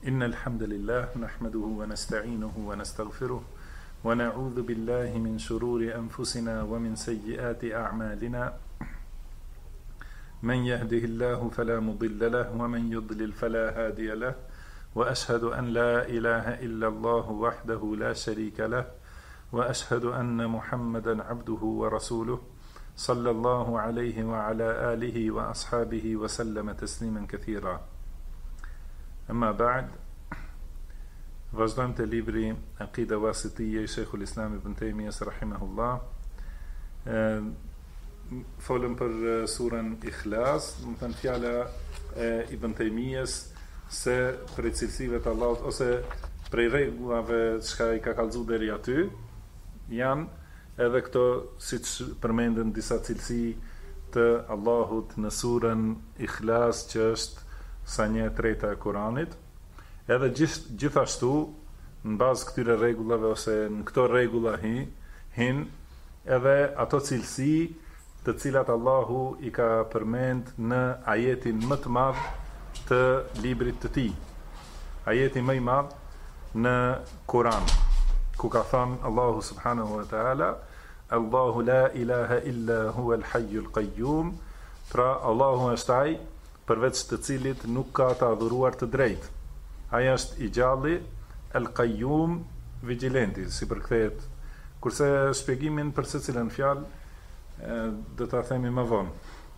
إن الحمد لله نحمده ونستعينه ونستغفره ونعوذ بالله من شرور أنفسنا ومن سيئات أعمالنا من يهده الله فلا مضل له ومن يضلل فلا هادي له وأشهد أن لا إله إلا الله وحده لا شريك له وأشهد أن محمدا عبده ورسوله صلى الله عليه وعلى آله وأصحابه وسلم تسليما كثيرا. أما بعد، vazhdojmë të libri Aqida Wasitiyye i Sheikhul Islam Ibn Taymiyes rahimahullah. Folëm për surën Ikhlas, do të thënë fjala e Ibn Taymiyes se për cilësive të Allahut ose prej rregullave çka i ka kallëzuar deri aty janë edhe këto siç përmenden disa cilësi të Allahut në surën Ikhlas që është sa 1/3 e Kuranit. Edhe gjithashtu në bazë këtyre rregullave ose në këto rregulla hin edhe ato cilësi të cilat Allahu i ka përmend në ajetin më të madh të librit të tij. Ajeti më i madh në Kur'an, ku ka thënë Allahu subhanahu wa ta'ala: Allahu la ilaha illa huwa al-hayyul qayyum. Pra Allahu është ai përveç të cilit nuk ka të adhuruar të drejtë. Ai është i gjalli, el-qayyum, vigjilenti, si përkthehet. Kurse shpjegimin për secilën fjalë do ta themi më vonë.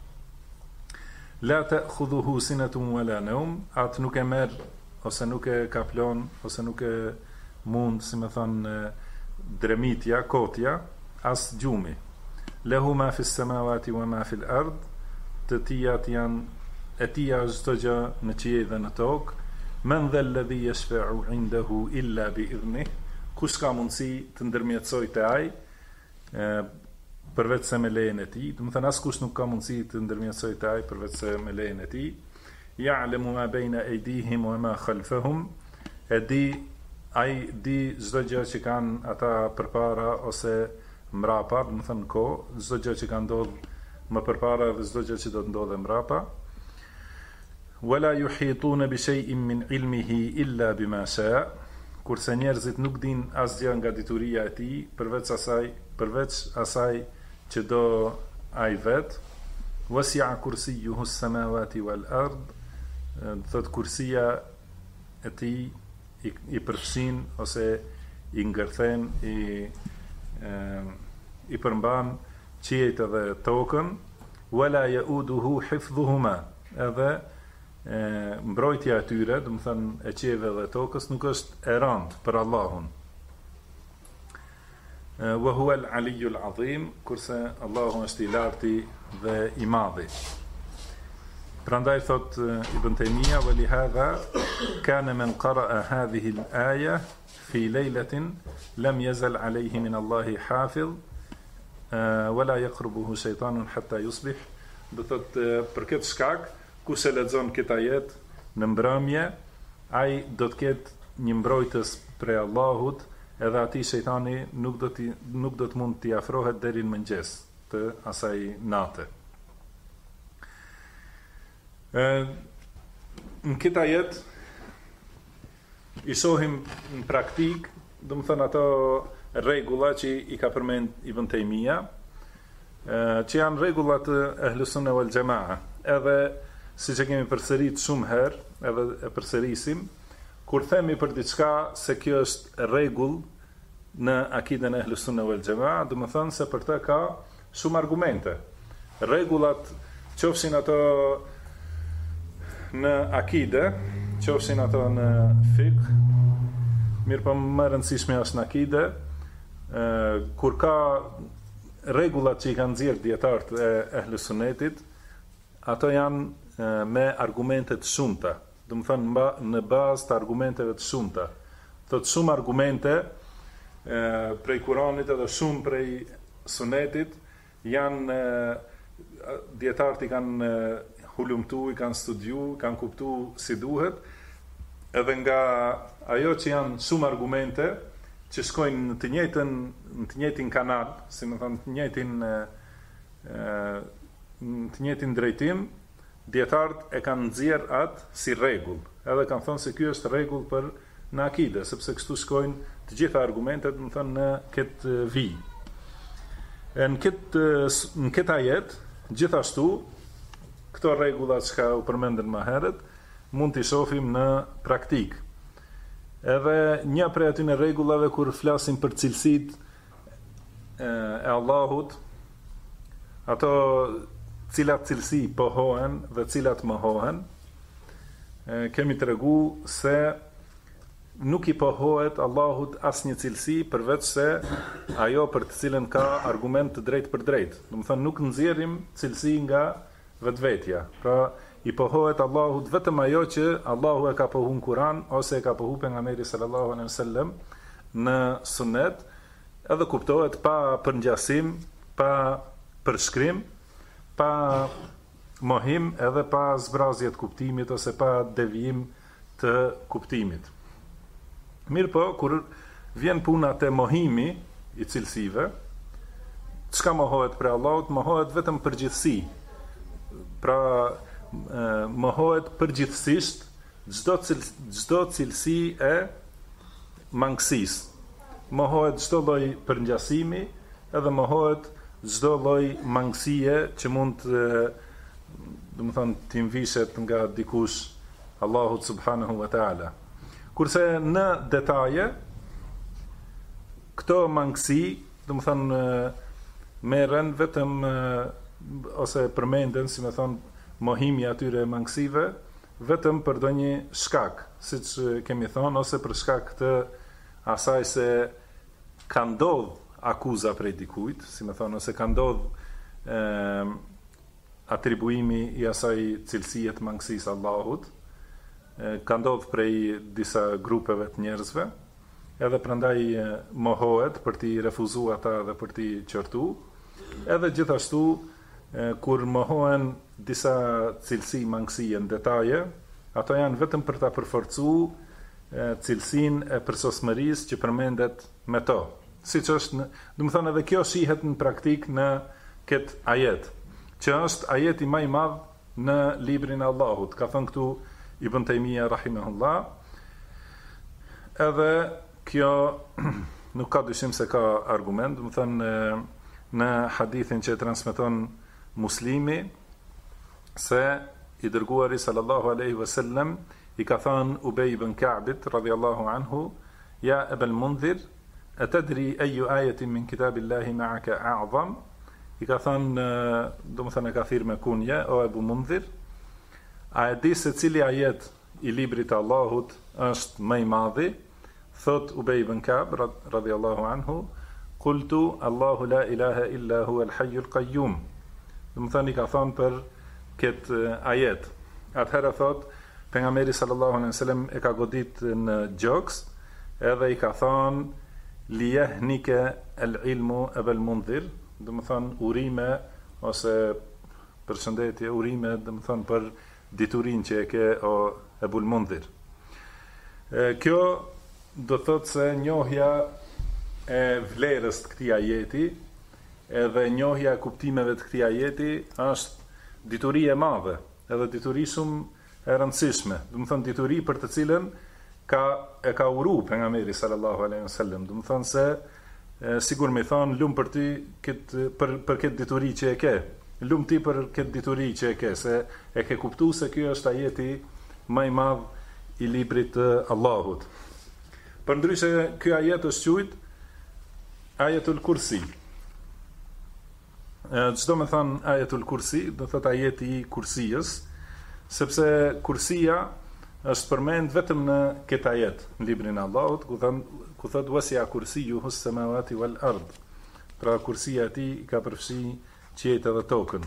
La ta'khudhuhu sinatun wala nawm, atë nuk e merr ose nuk e kaplon ose nuk e mund, si më thon, dremitja, kotja, as gjumi. Lahu ma fi s-samawati wa ma fi l-ard, të tijat janë e tija është çdo gjë në qiell dhe në tokë. Men dha alladhi yashfa'u 'indahu illa bi idhnih, kush ka mundësi të ndërmjetësojë te ai përveç se me lejen e tij. Do të thënë askush nuk ka mundësi të ndërmjetësojë te ai përveç se me lejen e tij. Ya'lamu ma bayna aydihim wa ma khalfahum, ai di çdo gjë që kanë ata përpara ose mbrapa, do të thënë kohë, çdo gjë që ka ndodhur më përpara dhe çdo gjë që do të ndodhe mbrapa. Wala yuhituna bi shay'in min ilmihi illa bima sha'a, kurse njerëzit nuk din asgjë nga dituria e tij përveç asaj që do ai vet. Wasi'a kursiyyuhu as-samawati wal ard, thot kursia e tij i përfshin ose i ngërthen, i përmban qiejt dhe tokën. Wala ya'uduhu hifdhuhuma, edhe mbrojtja e tyre, do të thënë e qiejve dhe tokës, nuk është e rëndë për Allahun. Wa huwa al-aliyyul azim, kurse Allahu është i larti dhe i madhi. Prandaj thot Ibn Taymija: wa li hadha kana man qara'a hadhihi al-aya fi laylatin lam yazal alayhi min Allahi hafiz wa la yaqrubuhu shaytanun hatta yusbih. Do thot për këtë shkak kush e lexon këtë ajet në mbrëmje, ai do të ketë një mbrojtës prej Allahut, edhe atij shejtani nuk do të mund t'i afrohet deri në mëngjes të asaj nate. Në këtë ajet i shohim në praktik, do të thënë ato rregulla që i ka përmend Ibn Taymija, që janë rregullat e Ahlus Sunne wal Jamaa, edhe siç e kemi përsërit shumë herë, edhe e përsërisim, kur themi për diçka se kjo është rregull në akiden e Ahlus Sunne wal Jamaa, do të thonë se për të ka shumë argumente. Rregullat, qofshin ato në akide, qofshin ato në fiqh, mirë po më rëndësishme është në akide, kur ka rregullat që i kanë nxjerrë dietarët e Ahlus Sunnetit, ato janë me argumente të shumta, do të thënë në bazë të argumenteve të shumta. Thot shumë argumente prej Kuranit edhe shumë prej Sunetit janë dietarët i kanë hulumtuar, i kanë studiuar, kanë kuptuar si duhet, edhe nga ajo që janë shumë argumente që shkojnë në të njëjtin kanal, si më thënë, në të njëjtin drejtim, dietarët e kanë nxjerr atë si rregull. Edhe kanë thënë se ky është rregull për në akide, sepse kështu shkojnë të gjitha argumentet, më thënë, në këtë vijë. Në këtë ajet, gjithashtu, këto rregullat që u përmendën më herët, mund t'i shohim në praktik. Edhe një prej atyre rregullave kur flasim për cilësitë e Allahut, ato cilat cilësi pohohen dhe cilat mohohen, kemi tregu se nuk i pohohet Allahut asnjë cilësi përveç se ajo për të cilën ka argument të drejtë për drejtë. Do të thonë nuk nxjerrim cilësi nga vetvetja. Pra i pohohet Allahut vetëm ajo që Allahu e ka pohu në Kur'an ose e ka pohu pejgamberi sallallahu alaihi wasallam në sunet, edhe kuptohet pa përngjasim, pa përshkrim, pa mohim, edhe pa zbrazje të kuptimit ose pa devijim të kuptimit. Mirë po, kur vjen puna te mohimi i cilësive, çka mohohet për Allahut? Mohohet vetëm përgjithësi. Pra mohohet përgjithsisht çdo cilësi e mangësisë. Mohohet çdo lloj përngjasimi, edhe mohohet çdo lloj mangësie që mund të vishet nga dikush Allahut subhanahu wa taala. Kurse në detaje këto mangësi, merren vetëm ose përmenden, si më thon, mohimi atyre mangësive vetëm për ndonjë shkak, siç kemi thonë, ose për shkak të asaj se ka ndodh akuza prej dikujt, si më thonë, ose ka ndodh atribuimi i asaj cilësie të mangësisë Allahut, ka ndodh prej disa grupeve të njerëzve, edhe prandaj mohohet për t'i refuzuar ata dhe për t'i qortu, edhe gjithashtu kur mohohen disa cilësi mangësie në detaje, ato janë vetëm për ta përforcuar cilësinë e përsosmërisë që përmendet me to. Siç është, do të thonë, edhe kjo shihet në praktik në këtë ajet, që është ajeti më i madh në librin e Allahut. Ka thënë këtu Ibn Taymija rahimahullah, edhe kjo nuk ka dyshim se ka argument, do të thënë në hadithin që e transmeton Muslimi, se i dërguari sallallahu alaihi wasallam i ka thënë Ubej ibn Ka'bit radhiyallahu anhu, ja Abul Mundhir, atadri ayu ayatin min kitabillahi ma'aka a'zam? I ka thënë, do të thënë, e ka thirrë me kunje, o Abu Mundhir, a e di se cili ajet i librit të Allahut është më i madhi? Thot Ubej ibn Ka'b radhiyallahu anhu, qultu Allahu la ilaha illa huwa al-hayyul qayyum. Do të thënë, i ka thënë për këtë ajet. Atëherë thot, pejgamberi sallallahu alaihi wasallam e ka godit në gjoks, edhe i ka thënë liyahnike al-ilmu Abul Mundhir, do të thënë urime ose përshëndetje, urime, do të thënë për diturinë që e ke o Abul Mundhir. Kjo do thotë se njohja e vlerës të këtij ajeti edhe njohja e kuptimeve të këtij ajeti është dituri e madhe, edhe dituri shumë e rëndësishme. Do të thënë dituri për të cilën e ka uru pejgamberi sallallahu alaihi wasallam. Do të thënë se sigur më thon lum për ty për këtë dituri që e ke. Lum ti për këtë dituri që e ke, se e ke kuptuar se ky është ajeti më i madh i librit të Allahut. Përndryshe ky ajet është quajtur Ajetul Kursi. Çdo më thon Ajetul Kursi, do thotë ajeti i kursijës, sepse kursia është përmend vetëm në këtë ajet në librin e Allahut, ku thotë wasi'a kursiyuhu as-samawati wal ard. Pra kursia e tij ka përfshi qiejt edhe tokën.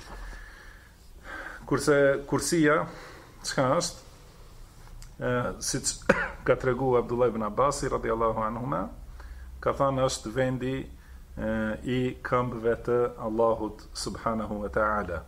Kurse kursia çka është? Siç ka treguar Abdullah ibn Abbas radhiyallahu anhuma, ka thënë është vendi i këmbëve të Allahut subhanahu wa ta'ala.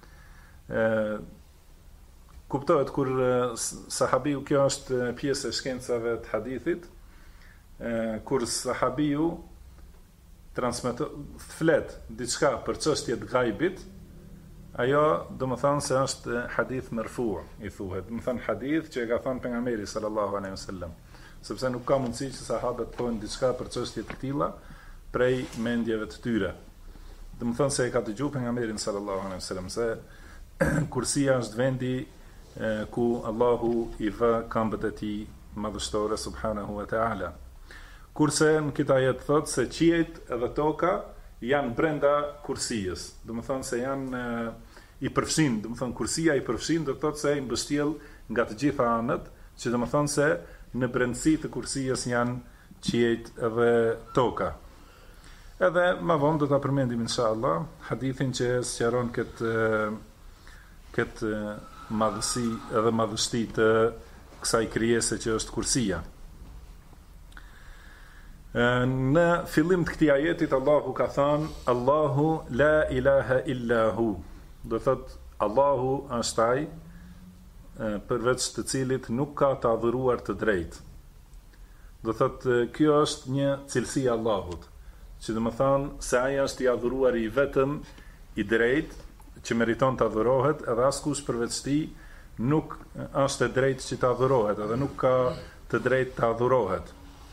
Kuptohet kur sahabiu, kjo është pjesë e shkencave të hadithit, kur sahabiu flet diçka për çështje të gajbit, ajo do më thënë se është hadith mërfu, i thuhet. Do më thënë hadith që e ka thënë pejgamberi sallallahu alaihi wasallam. Sepse nuk ka mundësi që sahabët thonë diçka për çështje të tilla prej mendjeve të tyre. Do më thënë se e ka dëgjuar pejgamberin sallallahu alaihi wasallam se kursia është vendi ku Allahu i vë këmbët e tij madhështore subhanahu wa ta'ala. Kurse në këtë ajet thotë se qiejt edhe toka janë brenda kursijës. Do më thënë se janë i përfshin, do më thënë kursia i përfshin, do të thotë se i mbështjell nga të gjitha anët, që do më thënë se në brendësi të kursijës janë qiejt edhe toka. Edhe më vonë do ta përmendim inshallah hadithin që sqaron këtë madhësi edhe madhështi të kësaj krijese që është kursia. Në fillim të këtij ajetit Allahu ka thënë Allahu la ilaha illa hu. Do thotë Allahu është ai përveç të cilit nuk ka të adhuruar të drejtë. Do thotë kjo është një cilësi e Allahut, që do të thonë se ai është i adhuruar i vetëm i drejtë, që meriton të adhurohet, edhe askush përveç tij nuk është e drejtë që të adhurohet, edhe nuk ka të drejtë të adhurohet.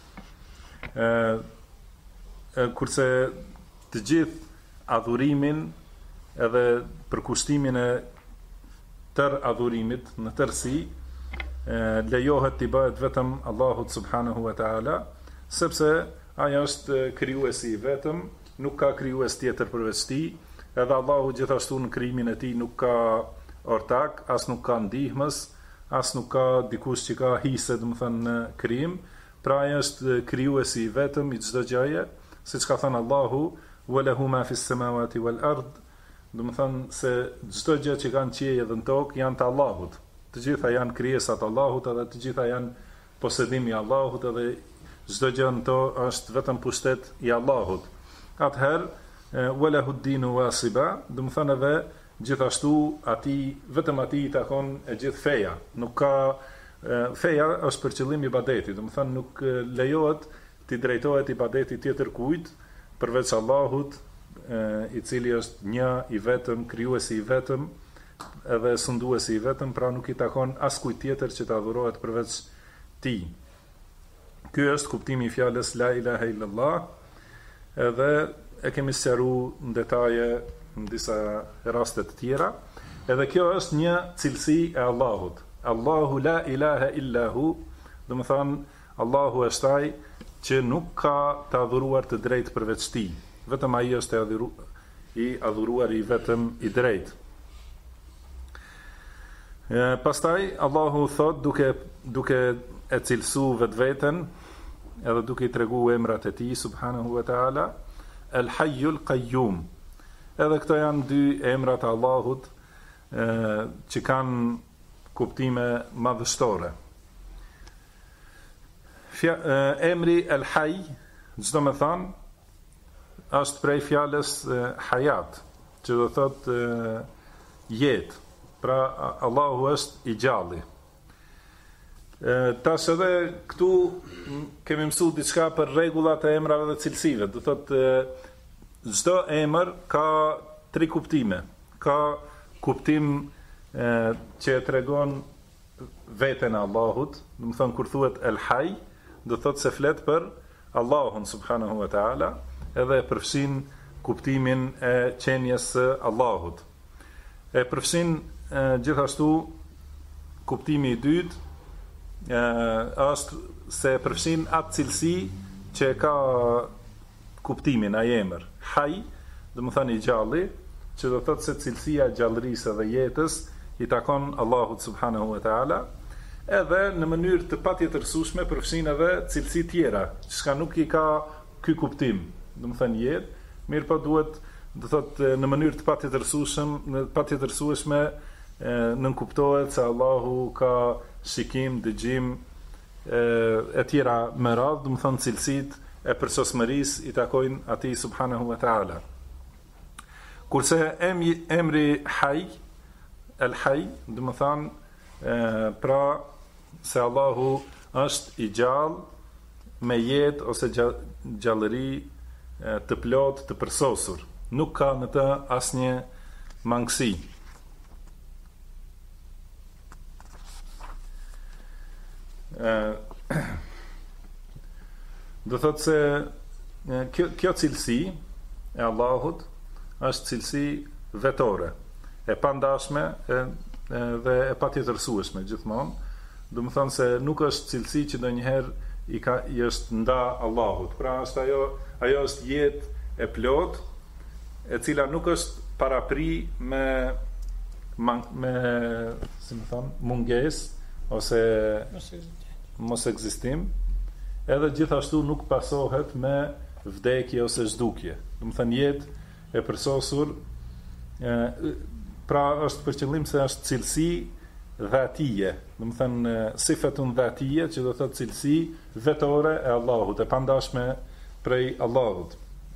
Kurse të gjithë adhurimin edhe përkushtimin e tër adhurimit në tërësi lejohet t'i bëhet vetëm Allahut subhanahu wa ta'ala, sepse ai është krijuesi i vetëm, nuk ka krijues tjetër përveç tij, edhe Allahu gjithashtu në krijimin e tij nuk ka ortak, as nuk ka ndihmës, as nuk ka dikush që ka hise, domethënë në krijim. Pra ai është krijuesi i vetëm i çdo gjëje, siç ka thënë Allahu, "Walahu ma fis samawati wal ard", do të thënë se çdo gjë që kanë qiell edhe në tokë janë të Allahut. Të gjitha janë krijesat të Allahut, edhe të gjitha janë posedimi i Allahut, edhe çdo gjë në to është vetëm pushtet i Allahut. Atëherë, "Walahu ad-dinu wasiba", do të thënë edhe gjithashtu vetëm atij i takon e gjithë feja. Nuk ka feja është për qëllim ibadeti, do të thënë nuk lejohet të drejtohet ibadeti tjetër kujt përveç Allahut, i cili është një i vetëm, krijuesi i vetëm, edhe sunduesi i vetëm, pra nuk i takon askujt tjetër që të adhurohet përveç tij. Ky është kuptimi i fjalës la ilaha illallah, edhe e kemi sqaruar në detaje në disa raste të tjera, edhe kjo është një cilësi e Allahut. Allahu la ilaha illa hu, do të thonë Allahu është ai që nuk ka të adhuruar të drejtë përveç tij. Vetëm ai është i adhuruar i vetëm i drejtë. Pastaj Allahu thot duke e cilësu vetveten, edhe duke i treguar emrat e tij subhanahu wa taala, El Hayyul Qayyum. Edhe këto janë dy emrat e Allahut që kanë kuptime madhështore. Emri El Hayy, çdo më thënë, është prej fjalës hayat, që do thotë jetë. Pra Allahu është i gjalli. Tash edhe këtu kemi mësuar diçka për rregullat e emrave dhe cilësive. Do thotë çdo emër ka tri kuptime. Ka kuptim që e tregon veten e Allahut, do të thonë kur thuhet El Hayy, do thotë se flet për Allahun subhanahu wa taala, edhe e përfshin kuptimin e qenjes së Allahut. E përfshin gjithashtu kuptimi i dytë është se përfshin atë cilësi që ka kuptimin ai emër. Hayy, do të thonë i gjalli, që do thotë se cilësia e gjallërisë dhe jetës i takon Allahut subhanahu wa taala, edhe në mënyrë të patjetërsueshme përfshin edhe cilësi tjera, që nuk i ka ky kuptim, do të thënë jetë, mirë po duhet, do thotë në mënyrë të patjetërsueshme nënkuptohet se Allahu ka shikim, dëgjim e tjera me radhë, do të thonë cilësitë e përsosmërisë i takojnë atij subhanahu wa taala. Kurse emri Hayy, El Hayy, do të thonë pra se Allahu është i gjallë me jetë ose gjallëri të plot, të përsosur. Nuk ka në të asnjë mangësi. Do thotë se kjo cilësi e Allahut është cilësi vetore, e pandashme dhe e patjetërsueshme gjithmonë. Do të thonë se nuk është cilësi që ndonjëherë i është nda Allahut. Pra është ajo është jetë e plot, e cila nuk është parapri me si më thon, mungesë ose mos ekzistim, edhe gjithashtu nuk pasohet me vdekje ose zhdukje. Do të thënë jetë e përsosur, pra është për qëllim se është cilësi dhatije, do të thënë sifetun dhatije, që do të thotë cilësi vetore e Allahut, e pandashme prej Allahut.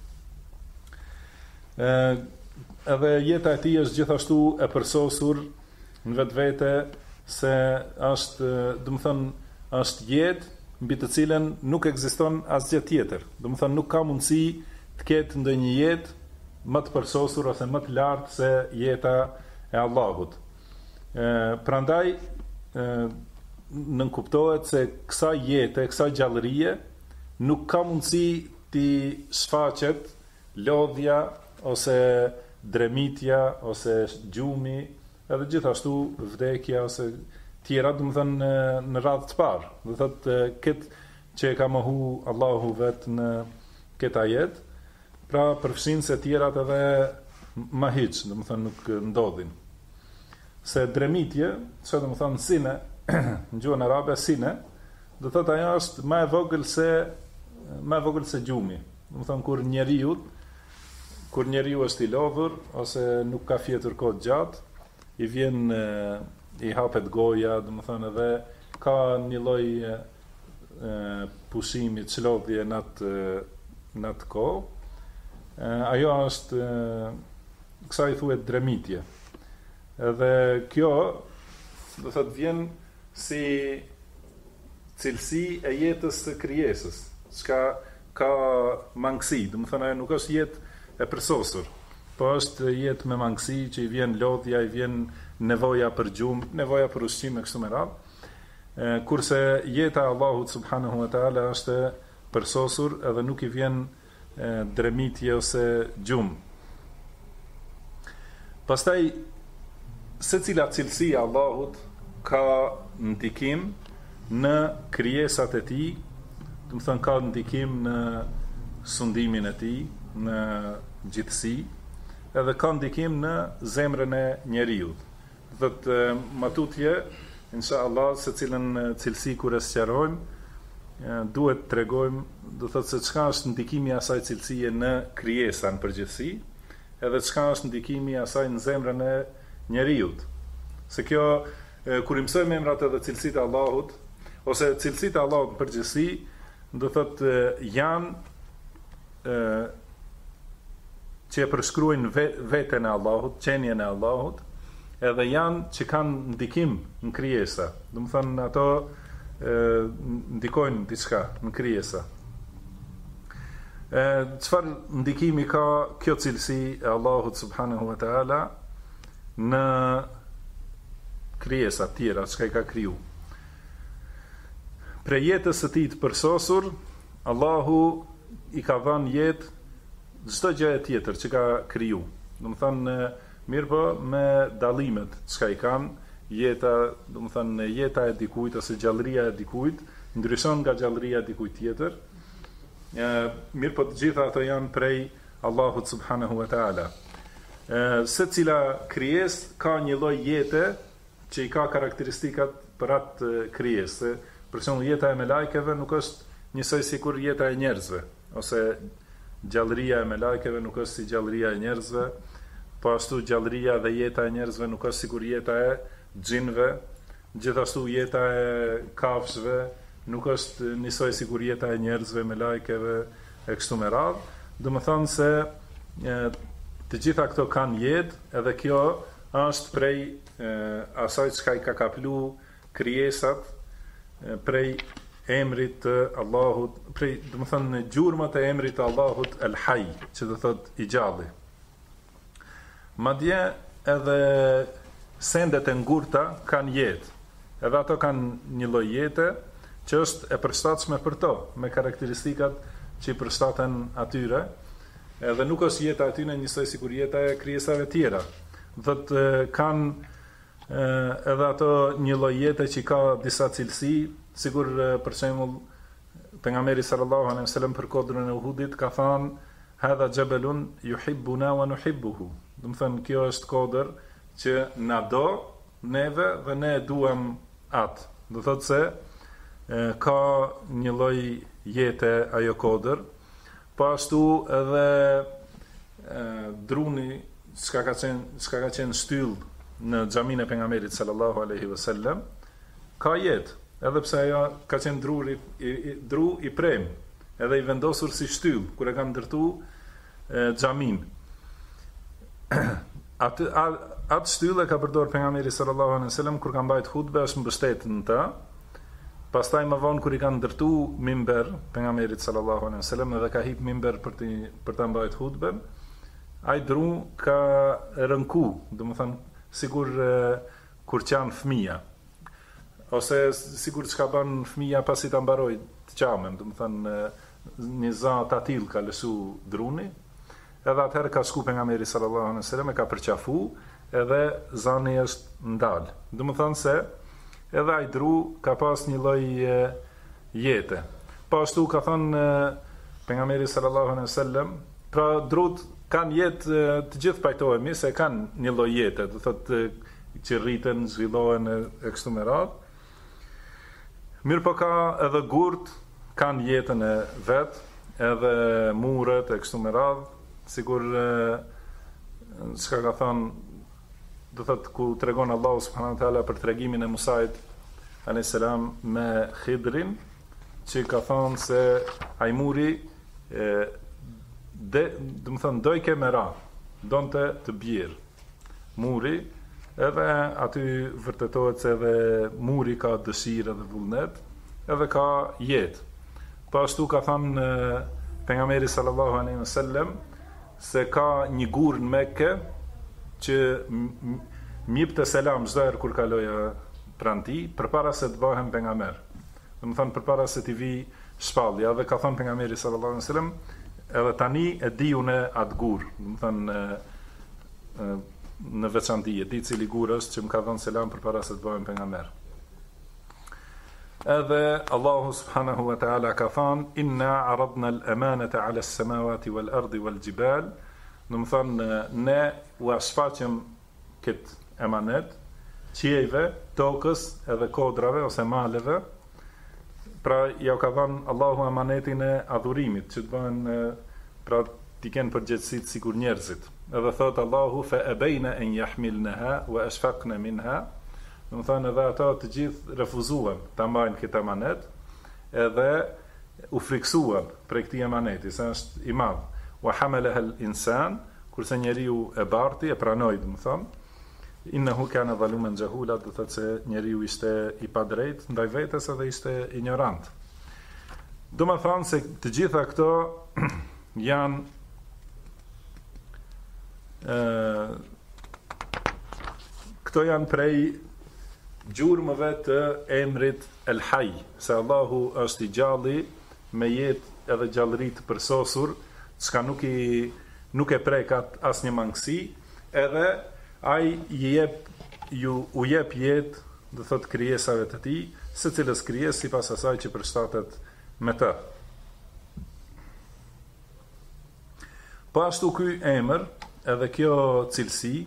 Edhe jeta e tij është gjithashtu e përsosur në vetvete, se është, do të thënë, është jetë mbi të cilën nuk ekziston asgjë tjetër. Do të thënë nuk ka mundësi të ketë ndonjë jetë më të përsosur ose më të lartë se jeta e Allahut. Prandaj nënkuptohet se kësa jete, kësa gjallërie nuk ka mundësi t'i shfaqet lodhja ose dremitja ose gjumi, edhe gjithashtu vdekja ose tjera, do të thënë në radhë të parë. Do të thotë këtë që e ka mohu Allahu vetë në këtë ajet, pra përfshin se tjerat edhe ma hiç, do të thënë nuk ndodhin. Se dremitje, që do të thënë sine, në gjuhën arabe sine, do thotë ajo është më e vogël se gjumi. Do të thënë kur njeriu është i lodhur ose nuk ka fjetur kohë gjatë, i vjen i hapet goja, do të thënë edhe ka një lloj pushimi, çlodhje në atë kohë. Ajo është kësaj thuhet dremitje. Edhe kjo do thotë vjen si cilësi e jetës së krijesës, çka ka mangësi, do të thënë ajo nuk është jetë e përsosur, po është jetë me mangësi që i vjen lodhja, i vjen nevoja për gjumë, nevoja për ushqim e kështu me radhë. Kurse jeta e Allahut subhanahu wa taala është përsosur edhe nuk i vjen dremitje ose gjumë. Pastaj secila cilësi e Allahut ka ndikim në krijesat e tij, do të thënë ka ndikim në sundimin e tij, në gjithësi, edhe ka ndikim në zemrën e njeriut. Do të matutje, inshallah, se cilën cilësi kur e sqarojmë, duhet të tregojmë, do thotë se çka është ndikimi i asaj cilësie në krijesa në përgjithësi, edhe çka është ndikimi i asaj në zemrën e njeriut. Se kjo, kur i mësojmë emrat edhe cilësitë e Allahut, ose cilësitë e Allahut në përgjithësi, do thotë janë që e përshkruajnë veten e Allahut, qenien e Allahut, edhe janë që kanë ndikim në krijesa. Do të thënë ato ndikojnë diçka në krijesa. Çfarë ndikimi ka kjo cilësi e Allahut subhanahu wa taala në krijesa të tjera që i ka kriju? Për jetës së tij të përsosur, Allahu i ka dhënë jetë çdo gjë tjetër që ka kriju. Do të thënë mirë po me dallimet që i kanë, jeta, do të thënë jeta e dikujt ose gjallëria e dikujt ndryshon nga gjallëria e dikujt tjetër. Mirë po të gjitha ato janë prej Allahut subhanahu wa taala. Secila krijesë ka një lloj jete që i ka karakteristikat për atë krijesë. Për shembull, jeta e melajkeve nuk është njësoj sikur jeta e njerëzve, ose gjallëria e melajkeve nuk është si gjallëria e njerëzve, po ashtu gjallëria dhe jeta e njerëzve nuk është sikur jeta e xhinëve, gjithashtu jeta e kafshëve nuk është njësoj sikur jeta e njerëzve, melajkeve e kështu me radhë. Do të thonë se të gjitha këto kanë jetë, edhe kjo është prej asaj çka i ka kaplu krijesat prej emrit të Allahut, prej, do të thënë, gjurmët e emrit të Allahut El Hayy, që do thotë i gjalli. Madje edhe sendet e ngurta kanë jetë, edhe ato kanë një lloj jete, që është e përshtatshme për to, me karakteristikat që i përshtaten atyre, edhe nuk është jeta atyre njësoj sikur jeta e krijesave tjera. Dhëtë kanë edhe ato një lloj jete që ka disa cilësi, sigur për shembull pejgamberi sallallahu alaihi wasallam për kodrën e Uhudit ka thënë hadha jabalun yuhibbuna wa nuhibbuhu. Do të thënë kjo është kodër që na do neve dhe ne e duam atë. Do thotë se ka një lloj jete ajo kodër, po ashtu edhe druni çka ka qenë shtyll në xhamin e pejgamberit sallallahu alaihi wasallam ka jetë. Edhe pse ajo ka qenë dru i prem, edhe i vendosur si shtyll kur e kanë ndërtu xhamin. Atë shtyllë ka përdorur pejgamberi sallallahu alaihi wasallam kur ka mbajt hutbë, është mbështetur në ta. Pastaj më vonë kur i kanë ndërtu mimber pejgamberit sallallahu alaihi wasallam edhe ka hip mimber për ta mbajt hutbën, ai dru ka rënku, domethënë sigur kur qanë fëmia. Ose sigur çka bën fëmia pasi ta mbaroi të qamën, domethënë një zat atill ka lësu druni, edhe atëherë ka shku pejgamberi sallallahu alaihi wasallam e ka përqafu, edhe zani është ndal. Domethënë se edhe ai dru ka pas një lloj jete. Po ashtu ka thënë pejgamberi sallallahu alaihi wasallam, pra drut kanë jetë të gjithë pajtohemi se kanë një lloj jete, do thotë që rriten, zhvillohen e kështu me radhë. Mirë po ka edhe gurt, kanë jetën e vetë, edhe murët e kështu me radhë, sigur çka ka thënë, do thotë ku tregon Allahu subhanahu wa taala për tregimin e Musait alayhis salam me Khidrin, që ka thënë se ai muri do të thënë dojke me ra, donte të bjerë muri, edhe aty vërtetohet se edhe muri ka dëshirë dhe vullnet, edhe ka jetë. Po ashtu ka thënë pejgamberi sallallahu alaihi wasallam se ka një gur në Mekke që mjipte selam çdo herë kur kaloja pranë tij, përpara se të bëhem pejgamber. Do të thënë përpara se të vi shpallja, dhe ka thënë pejgamberi sallallahu alaihi wasallam, edhe tani e di unë atë gur, do të thënë në veçanti e di cili gur është që më ka dhënë selam përpara se të bëhem pejgamber. Edhe Allahu subhanahu wa ta'ala ka thënë inna aradna al-amanata 'ala as-samawati wal-ardi wal-jibal, do të thënë ne u shfaqëm këtë emanet qiejve, tokës edhe kodrave ose maleve. Pra ja ka dhënë Allahu emanetin e adhurimit që të bëhen pra t'i kenë përgjegjësitë sikur njerëzit. Edhe thot Allahu fa abayna an yahmilnaha wa ashfaqna minha, do të thonë edhe ata të gjithë refuzuan ta mbajnë këtë emanet, edhe u friksuan prej këtij emaneti, se është i madh. Wa hamalaha al-insan, kurse njeriu e barti, e pranoi, do të thonë innahu kana zaluman jahula, do të thotë se njeriu ishte i padrejt ndaj vetes edhe ishte ignorant. Do të thonë se të gjitha këto janë këto janë prej gjurmëve të emrit El Haj, se Allahu është i gjalli me jetë edhe gjallëri të përsosur, çka nuk e prekat asnjë mangësi, edhe ai u jep jetë, do thot krijesave të tij, secilës krijesë sipas asaj që përshtatet me të. Po ashtu ky emër, edhe kjo cilësi,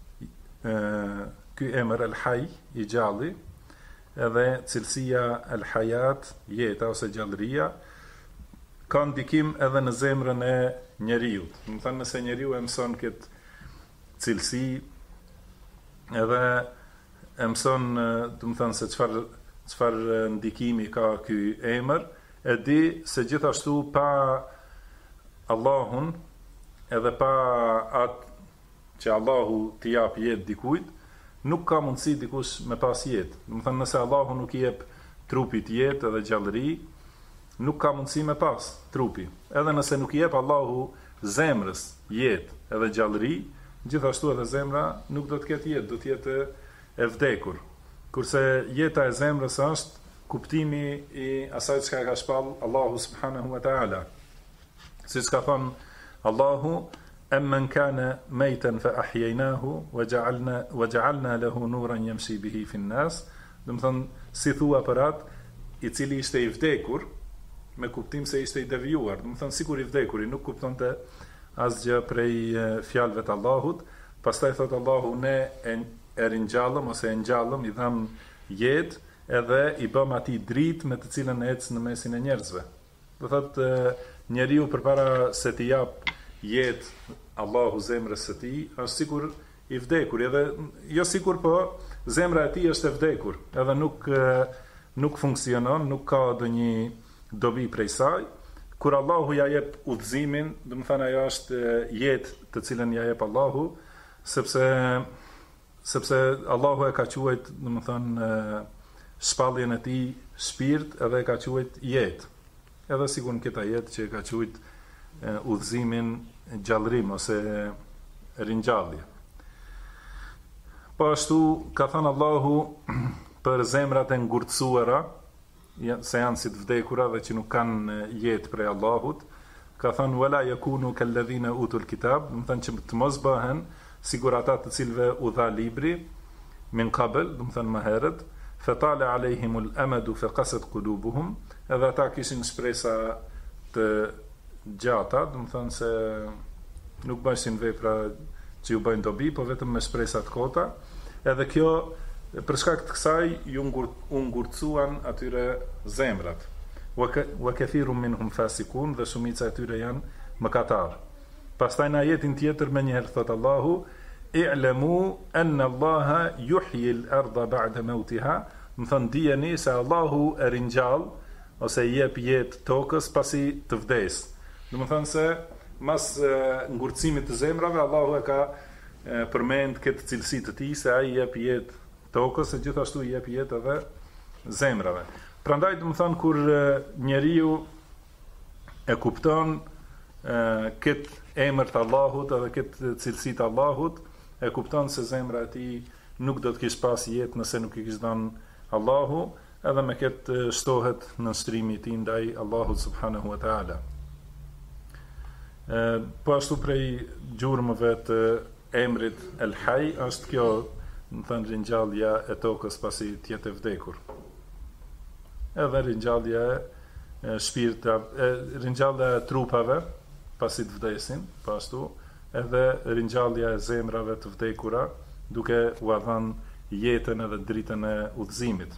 ky emër El Haj, i gjalli, edhe cilësia El Hayat, jeta ose gjallëria, ka ndikim edhe në zemrën e njeriut. Më thënë nëse njeriu e mëson këtë cilësi, edhe e mëson, të më thënë se çfar ndikimi ka ky emër, e di se gjithashtu pa Allahun, edhe pa atë që Allahu t'i jap jetë dikujt, nuk ka mundësi dikush me pas jetë. Do të thënë nëse Allahu nuk i jep trupit jetë edhe gjallëri, nuk ka mundësi me pas trupi. Edhe nëse nuk i jep Allahu zemrës jetë edhe gjallëri, gjithashtu edhe zemra nuk do të ketë jetë, do të jetë e vdekur. Kurse jeta e zemrës është kuptimi i asaj çka ka shpall Allahu subhanahu wa ta'ala. Siç ka thënë Allahu amman kana maytan fa ahyaynahu wa ja'alna lahu nuran yamshi bihi fi an-nas. Do të thënë si thua për atë i cili ishte i vdekur, me kuptim se ishte i devijuar. Do të thënë sikur i vdekuri nuk kuptonte asgjë prej fjalëve të Allahut. Pastaj thot Allahu ne e ringjallëm ose e ngjallëm, i dham jetë edhe i bëm atij dritë me të cilën ecë në mesin e njerëzve. Do thot njeriu përpara se t'i jap jetë Allahu zemrës së tij, është sikur i vdekur, edhe jo sikur, po zemra e tij është e vdekur, edhe nuk funksionon, nuk ka ndonjë dobi prej saj. Kur Allahu ja jep udhëzimin, do të thënë ajo është jetë të cilën ja jep Allahu, sepse Allahu e ka quajt, do të thënë shpalljen e tij shpirt, edhe e ka quajt jetë. Edhe sikur në këta jetë që e ka quajt udhëzimin gjallërim ose ringjallje. Po ashtu ka thënë Allahu për zemrat e ngurtësuara, se janë si të vdekura dhe që nuk kanë jetë prej Allahut, ka thënë wala yakunu kalladhina utul kitab, do të thënë që të mos bëhen sikur ata të cilëve u dha libri min qabl, do të thënë më herët, fatala alehimul amadu faqasat qulubuhum, edhe ata kishin shpresa të gjata, do të thënë se nuk bëshin vepra që ju bëjnë dobi, po vetëm me shpresa të kota, edhe kjo për shkak të kësaj ju ngurtësuan atyre zemrat. Wa kathirun minhum fasikun, dhe shumica e tyre janë mëkatar. Pastaj në ajetin tjetër më njëherë thot Allahu, i'lamu anna Allaha yuhyi al-ardha ba'da mawtiha, më thënë dijeni se Allahu e ringjall ose i jep jetë tokës pasi të vdesë. Do të thënë se mas ngurtësimit të zemrave Allahu e ka përmend këtë cilësi të tij se ai jep jetë tokës e gjithashtu i jep jetë edhe zemrave. Prandaj do të thënë kur njeriu e kupton këtë emër të Allahut edhe këtë cilësi të Allahut, e kupton se zemra e tij nuk do të kishte pas jetë nëse nuk i kishte dhënë Allahu, edhe me këtë shtohet në shtrimi i tij ndaj Allahut subhanahu wa taala. Po ashtu prej gjurmëve të emrit El Haj është kjo, në thënë ringjallja e tokës pasi tjetë e vdekur. Edhe ringjallja e shpirtave, ringjallja e trupave pasi të vdesin, po ashtu, edhe ringjallja e zemrave të vdekura, duke u dhënë jetën edhe dritën e udhëzimit.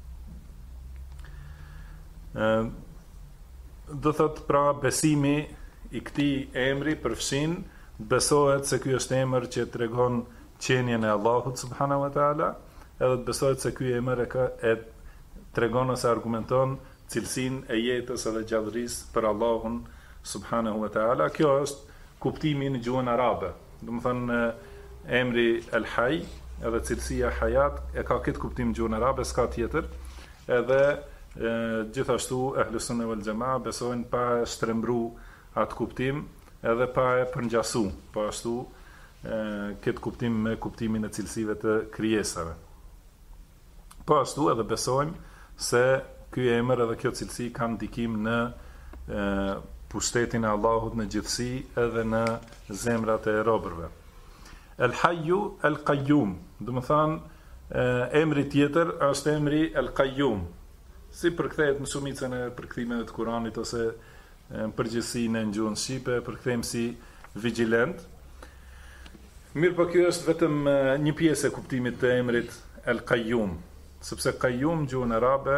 Do thot pra besimi i këtij emri përfshin besohet se ky është emër që tregon qenien e Allahut subhanahu wa taala, edhe të besohet se ky emër e tregon ose argumenton cilësinë e jetës edhe gjallërisë për Allahun subhanahu wa taala. Kjo është kuptimi në gjuhën arabe. Do të thënë emri El Haj edhe cilësia Hayat e ka këtë kuptim në gjuhën arabe, s'ka tjetër. Edhe gjithashtu Ahlus Sunne wal Jamaa besojnë pa shtrembru atë kuptim edhe pa e përngjasu, po ashtu këtë kuptim me kuptimin e cilësive të krijesave. Po ashtu edhe besojmë se ky emër edhe kjo cilësi kanë ndikim në pushtetin e Allahut në gjithësi edhe në zemrat e robërve. El Hayyu El Qayyum, do të thënë emri tjetër është emri El Qayyum, si përkthehet në shumicën e përkthimeve të Kuranit ose në përgjithësi në gjuhën shqipe përkthejmë si vigjilent. Mirë, po kjo është vetëm një pjesë e kuptimit të emrit El Qayyum, sepse Qayyum gjuhën arabe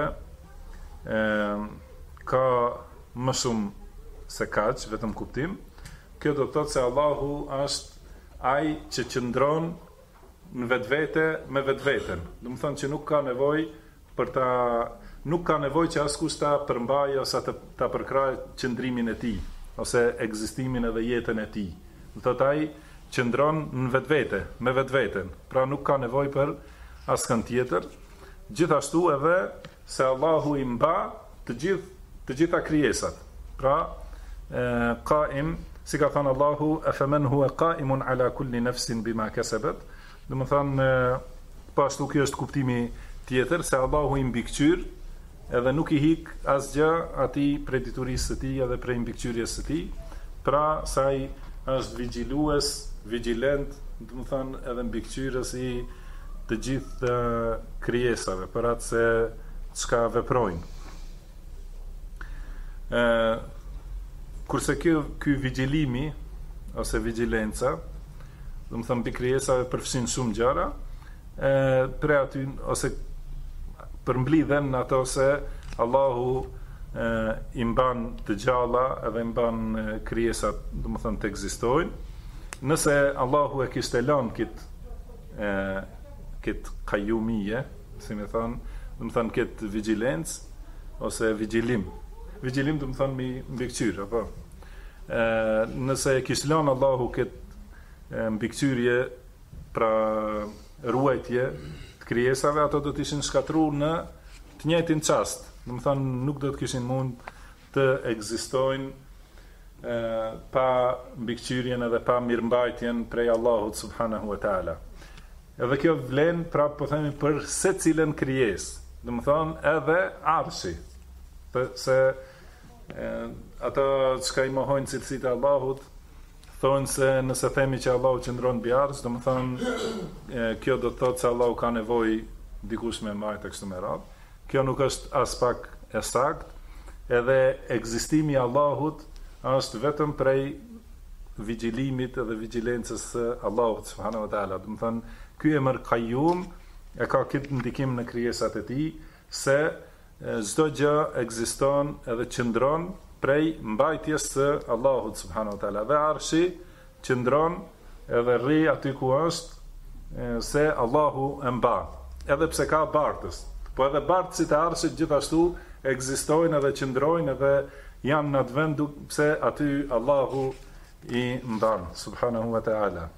ka më shumë se kaq vetëm kuptim. Kjo do të thotë se Allahu është ai që qëndron në vetvete me vetveten. Do të thonë që nuk ka nevojë që askush ta përmbajë ose ta përkrajë qëndrimin e tij ose ekzistimin edhe jetën e tij. Do thotë ai qëndron në vetvete me vetveten, pra nuk ka nevojë për askën tjetër. Gjithashtu edhe se Allahu i mba të gjitha krijesat. Pra qaim, si ka thënë Allahu, afaman huwa qaimun ala kulli nafsin bima kasabat. Do të thonë po ashtu ky është kuptimi tjetër, se Allahu i mbikëqyr edhe nuk i hik asgjë atij prej diturisë së tij edhe prej mbikëqyrjes së tij, pra sa ai është vigjilues, vigjilent, do të thonë edhe mbikëqyrës i të gjithë krijesave, për atë se çka veprojnë. Kurse ky vigjilimi ose vigjilenca, do të thonë mbi krijesave përfshin shumë gjëra, për aty ose përmblidhen ato se Allahu i mban të gjalla edhe i mban krijesat, do të thonë të ekzistojnë. Nëse Allahu e kishte lënë këtë kajumije, si me thonë, do të thonë këtë vigjilencë ose vigjilim. Vigjilim do të thonë mbikëqyrje, apo. Nëse e kishte lënë Allahu këtë mbikëqyrje, pra ruajtje të krijesave, ato do të ishin shkatruar në të njëjtin çast. Do të thonë nuk do të kishin mund të ekzistojnë pa mbikëqyrjen edhe pa mirëmbajtjen prej Allahut subhanahu wa taala. Edhe kjo vlen prapë po themi për secilën krijesë, do të thonë edhe arshi. Se ata çka i mohojnë cilësitë e Allahut, thonë se nëse themi që Allahu qëndron mbi arsh, do të thonë kjo do të thotë se Allahu ka nevojë dikush me mbajtë kështu me radhë. Kjo nuk është as pak e saktë, edhe ekzistimi i Allahut është vetëm prej vigjilimit dhe vigjilencës së Allahut subhanahu wa taala. Do të thonë ky emër Qayyum e ka këtë ndikim në krijesat e tij se çdo gjë ekziston edhe qëndron prej mbajtjes së Allahut subhanahu wa taala. Dhe arshi qëndron edhe rri aty ku është se Allahu e mban. Edhe pse ka bartës, po edhe bartësit e arshit gjithashtu ekzistojnë edhe qëndrojnë edhe janë në atë vend pse aty Allahu i mban subhanahu wa taala.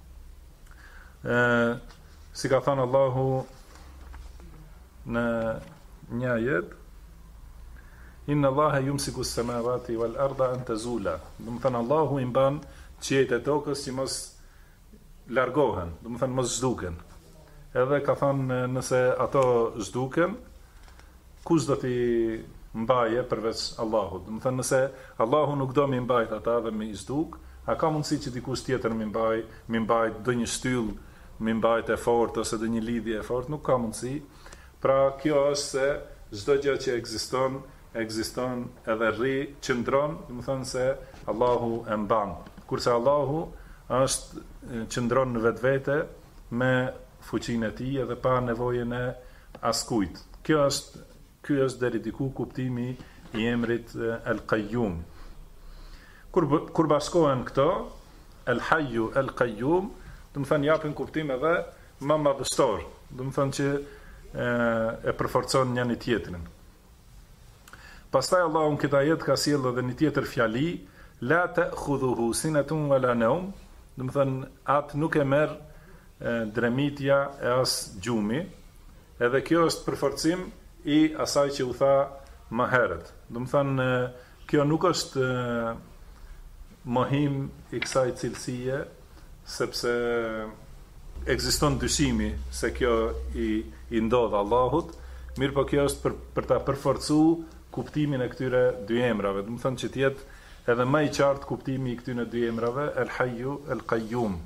Si ka thënë Allahu në një ajet, inna Allaha yumsiku as-samawati wal arda an tazula. Do të thënë Allahu i mban qiejt e tokës që mos largohen, do të thënë mos zhduken. Edhe ka thënë nëse ato zhduken, kush do t'i mbaje përveç Allahut? Do të thënë nëse Allahu nuk do mi mbajt ata dhe mi zhduk, a ka mundësi që dikush tjetër mi mbajt do një shtyll, mi mbajt e fort ose do një lidhje e fort? Nuk ka mundësi. Pra kjo është se çdo gjë që ekziston edhe rri, qëndron, do të thënë se Allahu e mban. Kurse Allahu qëndron në vetvete me fuqinë e tij edhe pa nevojën e askujt. Ky është deri diku kuptimi i emrit El Qayyum. Kur bashkohen këto, El Hayyu, El Qayyum, do të thënë japin kuptim edhe më madhështor, do të thënë që e përforcon njëri tjetrin. Pastaj Allahu në këtë ajet ka sjellë edhe një tjetër fjali, la ta'khudhuhu sinatun wala nawm, do të thënë atë nuk e merr dremitja e as gjumi, edhe kjo është përforcim i asaj që u tha më herët. Do të thënë kjo nuk është mohim i kësaj cilësie, sepse ekziston dyshimi se kjo i ndodh Allahut, mirë po kjo është për ta përforcuar kuptimin e këtyre dy emrave. Do të thënë që të jetë edhe më i qartë kuptimi i këtyre dy emrave, El Hayyu, El Qayyum.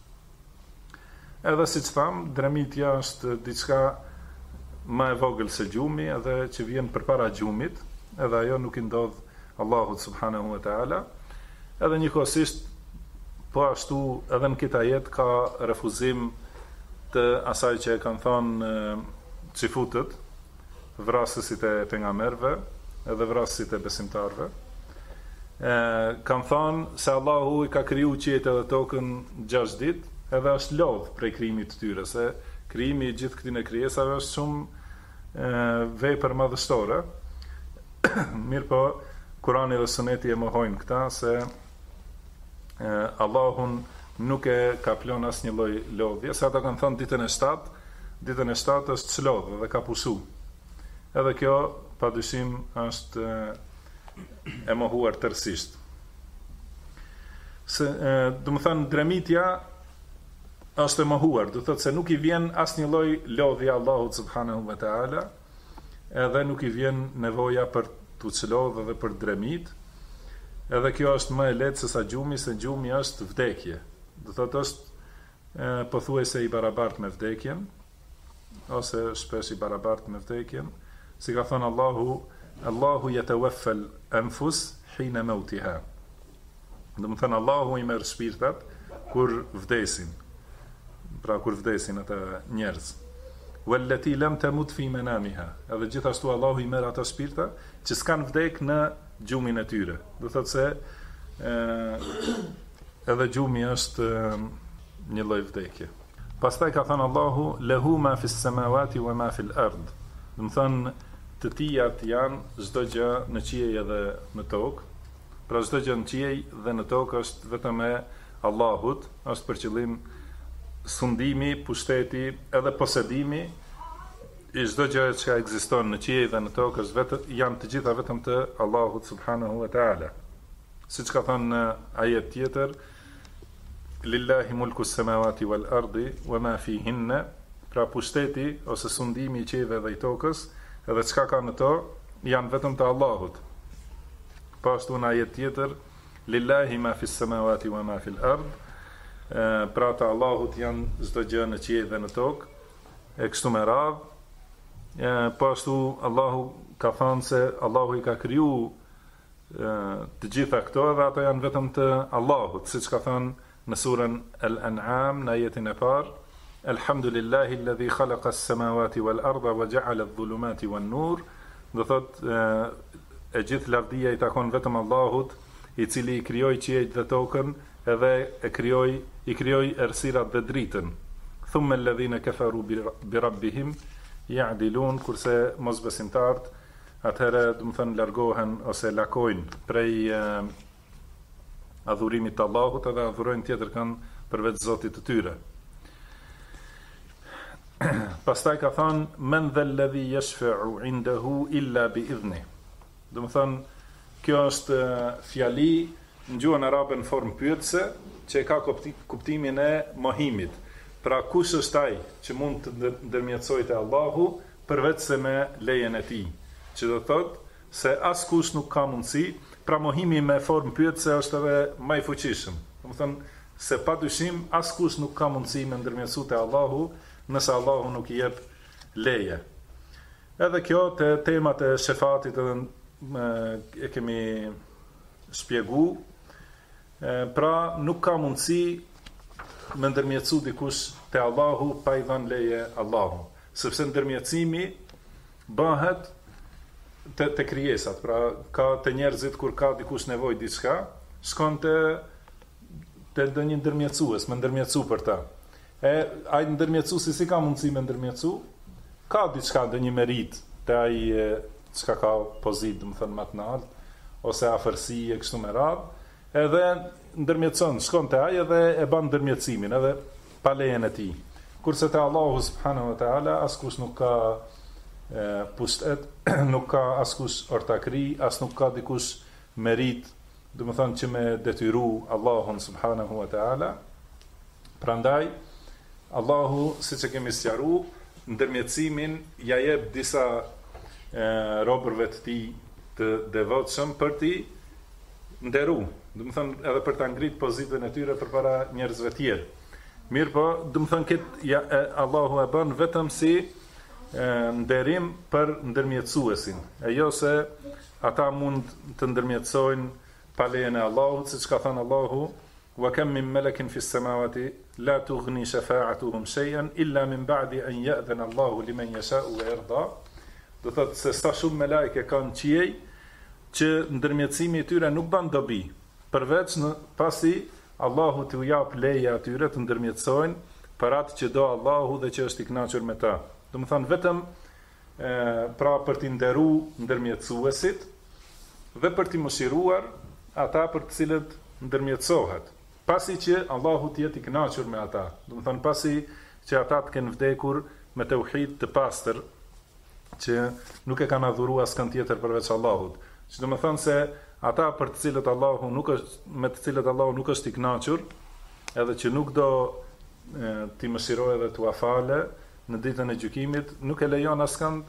Edhe siç tham, dremitja është diçka më e vogël se gjumi, edhe që vjen përpara gjumit, edhe ajo nuk i ndodh Allahut subhanahu wa taala. Edhe njëkohësisht po ashtu edhe në këtë ajet ka refuzim të asaj që e kanë thënë xifutët, vrasësit e pejgamberëve, edhe vrasësit e besimtarëve. Kanë thënë se Allahu i ka krijuar qiejt edhe tokën 6 ditë, edhe është lodh prej krijimit të tyre, se krijimi i gjithë këtyre krijesave është shumë vepër madhështore. Mirë po, Kurani dhe Suneti e mohojnë këta se Allahun nuk e ka plon asnjë lloj lodhje, se ata kanë thënë ditën e 7 është çlodh dhe ka pushu. Edhe kjo padyshim është e mohuar tërësisht. Do të thënë dremitja është e mohuar, do të thotë se nuk i vjen asnjë lloj lodhje Allahut subhanahu wa taala, edhe nuk I vjen nevoja për të çelodh dhe për dremit. Edhe kjo është më e lehtë se sa gjumi, se gjumi është vdekje. Do thotë është pothuajse I barabartë me vdekjen, ose shpesh I barabartë me vdekjen, si ka thënë Allahu yatawaffal anfus hina mautiha. Do të thënë Allahu I merr shpirtat kur vdesin. Pra kur vdesin ata njerëz. Wallati lam tamut fi manamiha. Edhe gjithashtu Allahu I merr ata shpirta që s'kan vdek në gjumin e tyre. Do thotë se edhe gjumi është një lloj vdekje. Pastaj ka thënë Allahu lehu ma fis samawati wa ma fil ard. Do të thënë të tijat janë çdo gjë në qiell edhe në tokë. Pra çdo gjë në qiell dhe në tokë është vetëm e Allahut, është për qëllim sundimi, pushteti edhe posedimi I çdo gjë që ekziston në qiell dhe në tokë është vetëm janë të gjitha vetëm të Allahut subhanahu wa taala. Siç ka thënë në ajet tjetër, lillahi mulku s-samawati wal ardi wa ma fihinna, pra pushteti ose sundimi I qiellit dhe I tokës, edhe çka ka në to, janë vetëm të Allahut. Pashtu në ajet tjetër, lillahi ma fis samawati wa ma fil ard, pra të Allahut janë çdo gjë në qiell dhe në tokë, e kështu me radhë. Pashtu Allahu ka thënë se Allahu I ka kriju të gjitha këto dhe ato janë vetëm të Allahut, siç ka thënë në surën Al-An'am në ajetin e parë, Alhamdulillahi alladhi khalaqa as-samawati wal arda wa ja'ala adh-dhulumati wan nur. Do thotë e gjithë lavdia I takon vetëm Allahut, I cili I krijoi qiellin dhe tokën, edhe I krijoi errësirat dhe dritën. Thumma alladhina kafaru bi rabbihim ya'dilun, kurse mosbesimtarët atëherë do të thënë largohen ose lakojnë prej adhurimit të Allahut edhe adhurojnë tjetër kanë përveç Zotit të tyre. Pastaj ka thënë men dhal ladhi yashfa'u 'indahu illa bi idhni. Do të thënë kjo është fjali në gjuhën arabe në formë pyetëse që ka kuptimin e mohimit. Pra kush është ai që mund të ndërmjetësojë te Allahu përveç se me lejen e tij. Që do thotë se askush nuk ka mundësi. Pra mohimi me formë pyetëse është edhe më I fuqishëm. Do të thënë se padyshim askush nuk ka mundësi me ndërmjetësu te Allahu nëse Allahu nuk I jep leje. Edhe kjo te temat e shefatit edhe e kemi shpjegu. Pra nuk ka mundësi me ndërmjetësu dikush te Allahu pa I dhënë leje Allahu. Sepse ndërmjetësimi bëhet te krijesat, pra ka te njerëzit kur ka dikush nevojë diçka, shkon te ndonjë ndërmjetësues, me ndërmjetësu për ta. Ai ndërmjetësuesi si ka mundësi me ndërmjetësu? Ka diçka, ndonjë merit te ai çka ka pozitë, do të thënë më të lartë, ose afërsi e kështu me radhë, edhe ndërmjetëson, shkon te ai edhe e bën ndërmjetësimin, edhe pa lejen e tij. Kurse te Allahu subhanahu wa taala askush nuk ka pushtet, nuk ka askush ortakri, as nuk ka dikush merit, do të thënë që me detyru Allahun subhanahu wa taala. Prandaj Allahu, siç e kemi sqaruar, ndërmjetësimin ja jep disa robërve të tij të devotshëm për ti nderu, do të thënë edhe për ta ngrit pozitën e tyre përpara njerëzve tjerë. Mirë po, do të thënë Allahu e bën vetëm si nderim për ndërmjetësuesin, e jo se ata mund të ndërmjetësojnë pa lejen e Allahut, siç ka thënë Allahu, wa kam min malakin fis samawati la tughni shafa'atuhum shay'an illa min ba'di an ya'dhana Allahu liman yasha'u wa yarda. Do thotë se sa shumë me lajke kanë qiej që ndërmjetësimi I tyre nuk bën dobi, përveç pasi Allahu t'u jap leje atyre të ndërmjetësojnë për atë që do Allahu dhe që është I kënaqur me ta. Do të thonë vetëm pra për t'i nderu ndërmjetësuesit dhe për t'i mëshiruar ata për të cilët ndërmjetësohet, pasi që Allahu t'jetë I kënaqur me ata. Do të thonë pasi që ata të kenë vdekur me tauhid të pastër, që nuk e kanë adhuruar askën tjetër përveç Allahut. Që do të thonë se ata për të cilët Allahu nuk është me të cilët Allahu nuk është I kënaqur, edhe që nuk do t'i mëshirojë dhe t'u afale në ditën e gjykimit, nuk e lejon askënd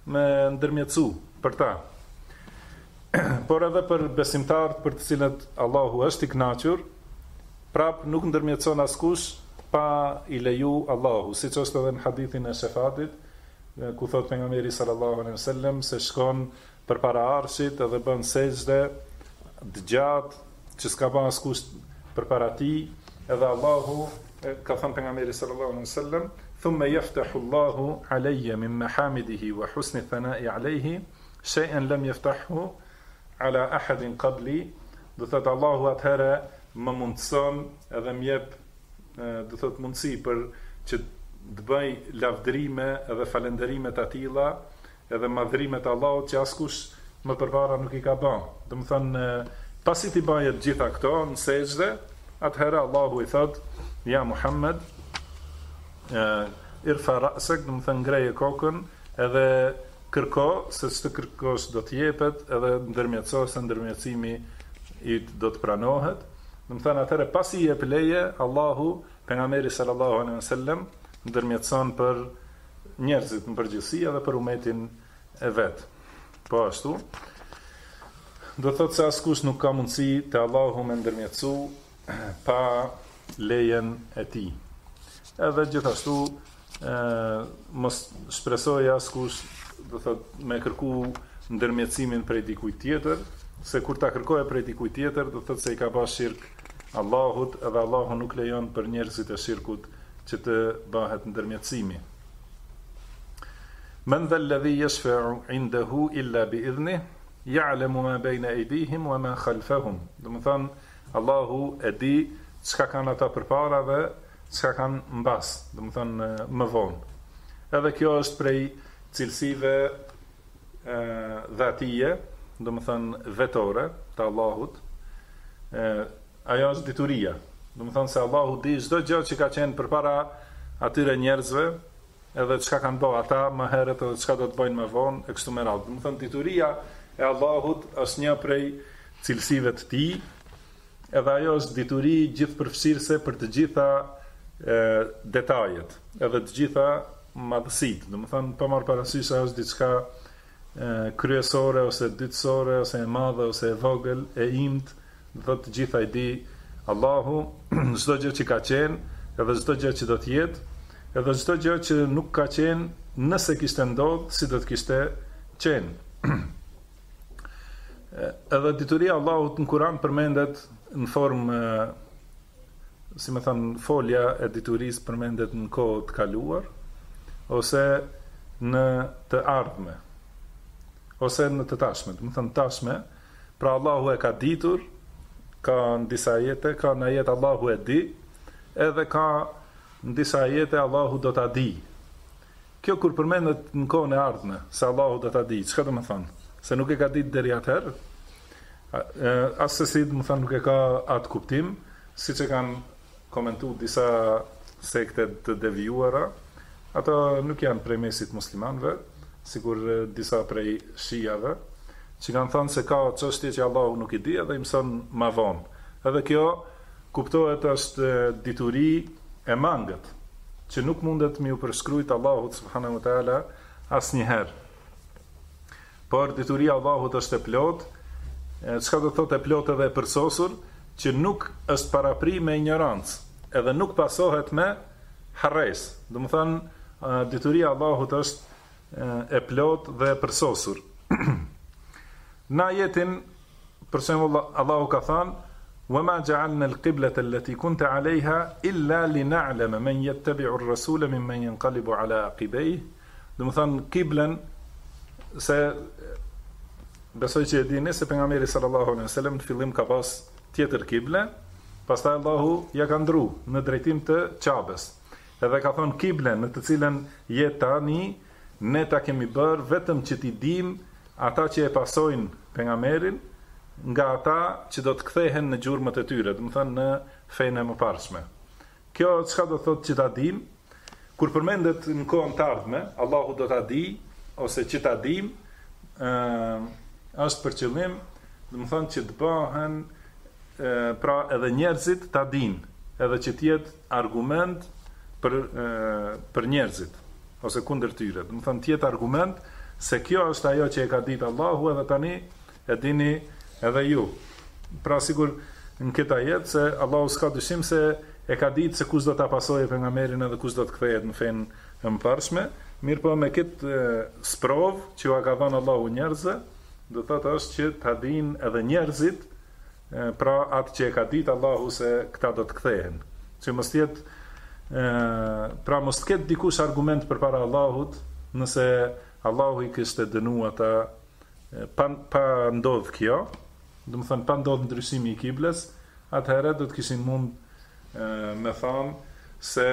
me ndërmjetësu për ta. Por edhe për besimtarët për të cilët Allahu është i kënaqur, prap nuk ndërmjetëson askush pa i leju Allahu, siç është edhe në hadithin e shefatit, ku thot pejgamberi sallallahu alaihi wasallam se shkon përpara arshit edhe bën sejdë dëgjat që s'ka bën askush përpara tij, edhe Allahu ka thënë pejgamberi sallallahu alaihi wasallam thumma yaftahu Allahu alayya min mahamidihi wa husni thana'i alayhi shay'an lam yaftahu ala ahadin qabli, do thot Allahu atëherë më mundson edhe më jep do thot mundësi për që të bëj lavdërime edhe falënderime të tilla edhe madhërime të Allahut që askush më përpara nuk i ka bën. Do të thonë pasi ti bëje të gjitha këto në sejdë, atëherë Allahu i thot ja Muhammed irfa ra'sak, do të thënë ngreje kokën edhe kërko se ç'të kërkosh do të jepet, edhe ndërmjetëso se ndërmjetësimi i do të pranohet. Do të thënë atëherë pasi i jep leje, Allahu pejgamberi sallallahu alaihi wasallam ndërmjetëson për njerëzit në përgjithësi edhe për umetin e vet. Po ashtu, do thotë se askush nuk ka mundësi te Allahu me ndërmjetësu pa lejen e tij. Edhe gjithashtu mos shpresoj askush, do thotë me kërku ndërmjetësimin prej dikujt tjetër, se kur ta kërkoje prej dikujt tjetër, do thotë se i ka bërë shirk Allahut, edhe Allahu nuk lejon për njerëzit e shirkut që të bëhet ndërmjetësimi. Men dha alladhi yashfa'u 'indahu illa bi idhnih, ya'lamu ma bayna aydihim wa ma khalfahum. Do të thonë Allahu e di çka kanë ata përpara dhe çka kanë mbas, do të thonë më vonë. Edhe kjo është prej cilësive dhatije, do të thonë vetore të Allahut. Ajo është dituria. Do të thonë se Allahu di çdo gjë që ka qenë përpara atyre njerëzve, edhe çka kanë bërë ata më herët edhe çka do të bëjnë më vonë e kështu me radhë. Do të thonë dituria e Allahut është një prej cilësive të tij, edhe ajo është dituri gjithëpërfshirëse për të gjitha detajet, edhe të gjitha madhësitë. Do të thonë pa marrë parasysh se është diçka kryesore ose dytësore ose e madhe ose e vogël, e imt, do thotë të gjitha i di Allahu, çdo gjë që ka qenë, edhe çdo gjë që do të jetë, edhe çdo gjë që nuk ka qenë, nëse kishte ndodhur, si do të kishte qenë. Edhe dituria Allahut në Kur'an përmendet në formë, si më thënë, folja e diturisë përmendet në kohë të kaluar, ose në të ardhme, ose në të tashme. Do të thënë tashme, pra Allahu e ka ditur, ka në disa ajete, ka në ajete Allahu e di, edhe ka në disa ajete Allahu do ta di. Kjo kur përmendet në kohën e ardhme, se Allahu do ta di, çka do të thonë? Se nuk e ka ditë deri atëherë, asesi do të thonë nuk e ka atë kuptim, siç e kanë komentuar disa sekte të devijuara, ato nuk janë prej mesit muslimanëve, sikur disa prej shijave, që kanë thënë se ka çështje që Allahu nuk i di edhe i mëson më vonë. Edhe kjo kuptohet është dituri e mangët, që nuk mundet me u përshkruajt Allahut subhanahu wa taala asnjëherë. Por dituria e Allahut është e plotë, çka do thotë e plotë edhe e përsosur, që nuk është parapri me ignorancë, edhe nuk pasohet me harres. Do të thonë dituria e Allahut është e plotë dhe e përsosur. Në ajetin, për shembull, Allahu ka thënë: "Wa ma ja'alna al-qiblata allati kunta 'alayha illa lina'lama man yattabi'u ar-rasula mimman yanqalibu 'ala aqibayhi." Do të thonë kiblen, se besoj që e dini se pejgamberi sallallahu alaihi wasallam në fillim ka pas tjetër kible, pastaj Allahu ja ka ndru në drejtim të Qabes. Edhe ka thonë kiblen në të cilën je tani, ne ta kemi bërë vetëm që t'i dim ata që e pasojnë pejgamberin nga ata që do të kthehen në gjurmët e tyre, do të thënë në fenë e mëparshme. Kjo çka do thotë që ta dim, kur përmendet në kohën të ardhme, Allahu do ta di ose që ta dim, është për qëllim, do të thonë që të bëhen pra edhe njerëzit ta dinë, edhe që të jetë argument për njerëzit ose kundër tyre. Do të thonë të jetë argument se kjo është ajo që e ka ditë Allahu edhe tani e dini edhe ju. Pra sigur në këtë ajet se Allahu s'ka dyshim se e ka ditë se kush do ta pasojë pejgamberin edhe kush do të kthehet në fenë e mëparshme, mirë po me këtë sprov që ju ka dhënë Allahu njerëzve, do thotë është që ta dinë edhe njerëzit pra atë që e ka ditë Allahu se këta do të kthehen. Që mos jetë pra mos të ketë dikush argument përpara Allahut, nëse Allahu i kishte dënuar ata pa ndodh kjo, do të thënë pa ndodh ndryshimi i kibles, atëherë do të kishin mund me thonë se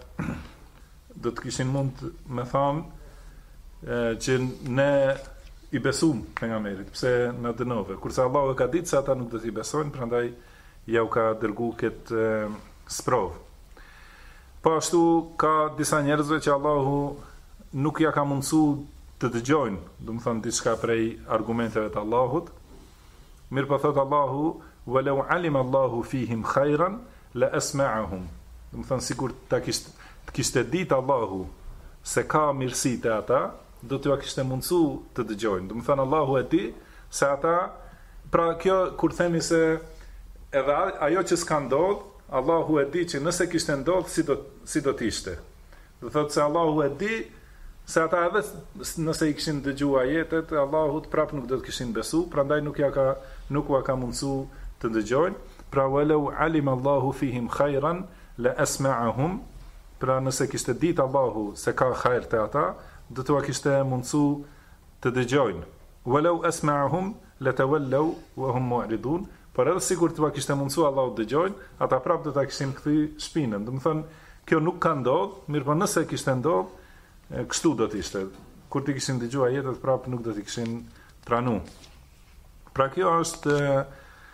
që ne i besum pejgamberit, pse na dënove. Kurse Allahu e ka ditë se ata nuk do t'i besojnë, prandaj ja u ka dërgu këtë sprov. Po ashtu ka disa njerëzve që Allahu nuk ja ka mundësu të dëgjojnë, do të thonë diçka prej argumenteve të Allahut. Mirë po thot Allahu, "Walau alima Allahu fihim khairan la asma'ahum." Do të thonë sikur të kishte ditë Allahu se ka mirësi te ata, do t'ja kishte mundësu të dëgjojnë. Do të thonë Allahu e di se ata, pra kjo kur themi se edhe ajo që s'ka ndodhur, Allahu e di që nëse kishte ndodhur si do t'ishte. Do thotë se Allahu e di se ata edhe nëse i kishin dëgjuar ajetet e Allahut prap nuk do të kishin besu, prandaj nuk ua ka mundësu të dëgjojnë. Pra walau alim Allahu fihim khairan la asma'ahum, pra nëse kishte ditë Allahu se ka hajër te ata, do t'ua kishte mundësu të dëgjojnë. Walau asma'ahum la tawallaw wa hum mu'ridun, por edhe sigur t'ua kishte mundësu Allahu të dëgjojnë, ata prap do ta kishin kthy shpinën. Do të thonë kjo nuk ka ndodhur, mirë po nëse kishte ndodhur, kështu do të ishte. Kur ti kishin dëgjuar ajetet prap nuk do t'i kishin pranu. Pra kjo është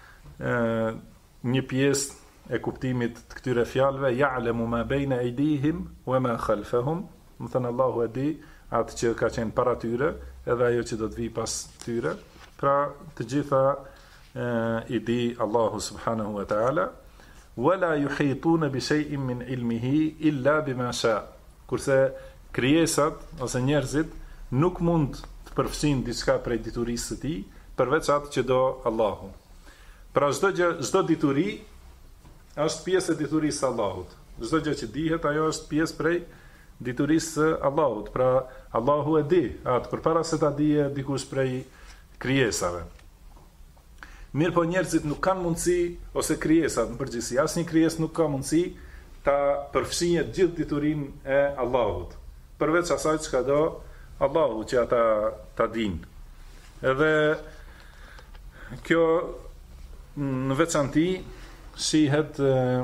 një pjesë e kuptimit të këtyre fjalëve, ya'lamu ma bayna aydihim wa ma khalfahum. Do të thënë Allahu e di atë që ka qenë para tyre, edhe ajo që do të vi pas tyre. Pra të gjitha i di Allahu subhanahu wa ta'ala. Wala yuhituna bi shay'in min ilmihi illa bima sha. Kurse krijesat ose njerëzit nuk mund të përfshin diçka prej diturisë së tij përveç atë që do Allahu. Pra çdo dituri është pjesë e diturisë së Allahut. Çdo gjë që dihet ajo është pjesë prej diturisë së Allahut. Pra Allahu e di atë përpara se ta dije dikush prej krijesave. Mirë po njerëzit nuk kanë mundësi, ose krijesat në përgjithësi, asnjë krijesë nuk ka mundësi ta përfshinjë gjithë diturinë e Allahut, përveç asaj çka do Allahu që ata ta dinë. Edhe kjo në veçanti shihet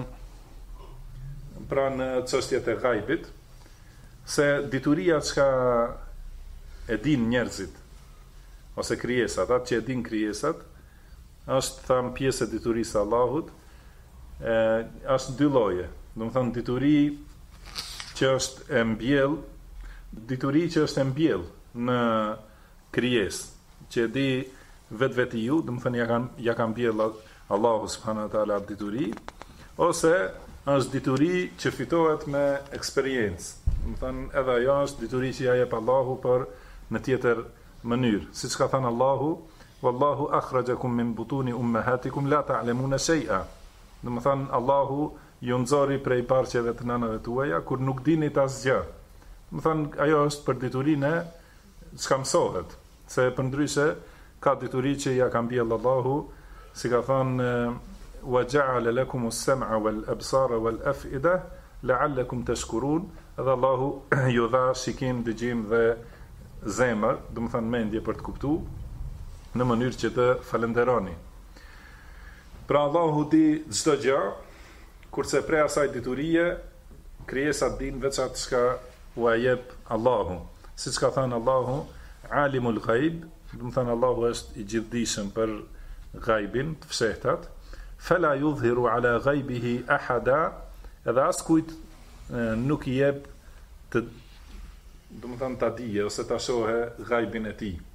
pra në çështjet e ghaibit, se dituria çka e din njerëzit ose krijesat, atë që e din krijesat, është tham pjesë e diturisë së Allahut, është dy lloje. Do të thonë dituri që është e mbjell, dituri që është e mbjell në krijesë, që e di vetveti ju, do të thonë ja ka mbjell Allahu subhanahu wa taala dituri, ose është dituri që fitohet me eksperiencë. Do të thonë edhe ajo është dituri që ja jep Allahu por në tjetër mënyrë, siç ka thënë Allahu, Wallahu akhrajakum min butuni ummahatikum la ta'lamuna shay'a. Do të thonë Allahu ju nxori prej barqeve të nënave tuaja kur nuk dini asgjë. Do të thonë ajo është për diturinë çka mësohet, se përndryshe ka dituri që ja ka mbjell Allahu, si ka thënë wa ja'ala lakum as-sam'a wal absara wal af'ida la'allakum tashkurun. Edhe Allahu ju dha shikim, dëgjim dhe zemër, do të thonë mendje për të kuptuar, në mënyrë që të falenderoni. Pra Allahu di çdo gjë, kurse prej asaj diturie krijesat din veç atë çka u jep Allahu. Siç ka thënë Allahu, alimul ghaib, do të thënë Allahu është i gjithdijshëm për ghaibin, të fshehtat, fala yudhiru ala ghaibihi ahada, edhe askujt nuk i jep të, do të thënë ta dije ose ta shohë ghaibin e tij.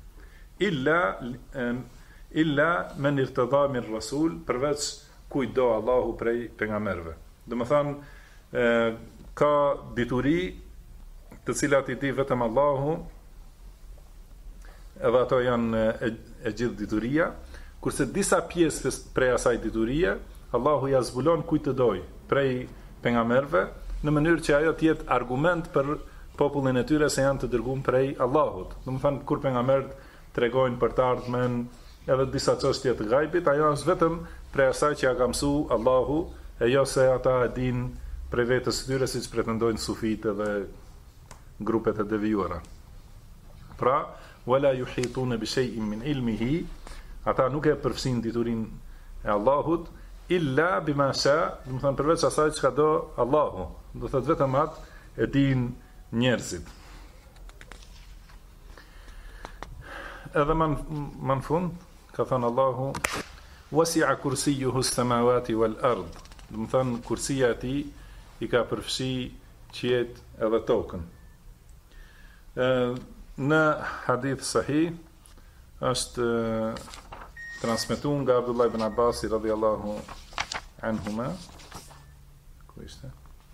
Illa men irtada min rasul, përveç kujt do Allahu prej pejgamberëve. Do të thonë ka dituri të cilat i di vetëm Allahu, edhe ato janë e gjithë dituria, kurse disa pjesë prej asaj diturie, Allahu ja zbulon kujt të doj prej pejgamberëve, në mënyrë që ajo të jetë argument për popullin e tyre se janë të dërguar prej Allahut. Domethënë kur pejgamberët tregojnë për të ardhmen edhe disa çështje të gajbit, ajo është vetëm prej asaj që ja ka mësuar Allahu, e jo se ata e dinë prej vetës së tyre siç pretendojnë sufit dhe grupet e devijuara. Pra, wala yuhituna bi shay'in min ilmihi, ata nuk e përfsin diturinë e Allahut illa bima sha, do të thonë përveç asaj çka do Allahu. Do thotë vetëm atë e din njerëzit. Edhe më në fund ka thënë Allahu wasi'a kursiyuhu as-samawati wal ard. Do të thonë kursia e tij i ka përfshi qiejt edhe tokën. Në hadith sahih është transmetuar nga Abdullah ibn Abbas radhiyallahu anhuma. Ku ishte?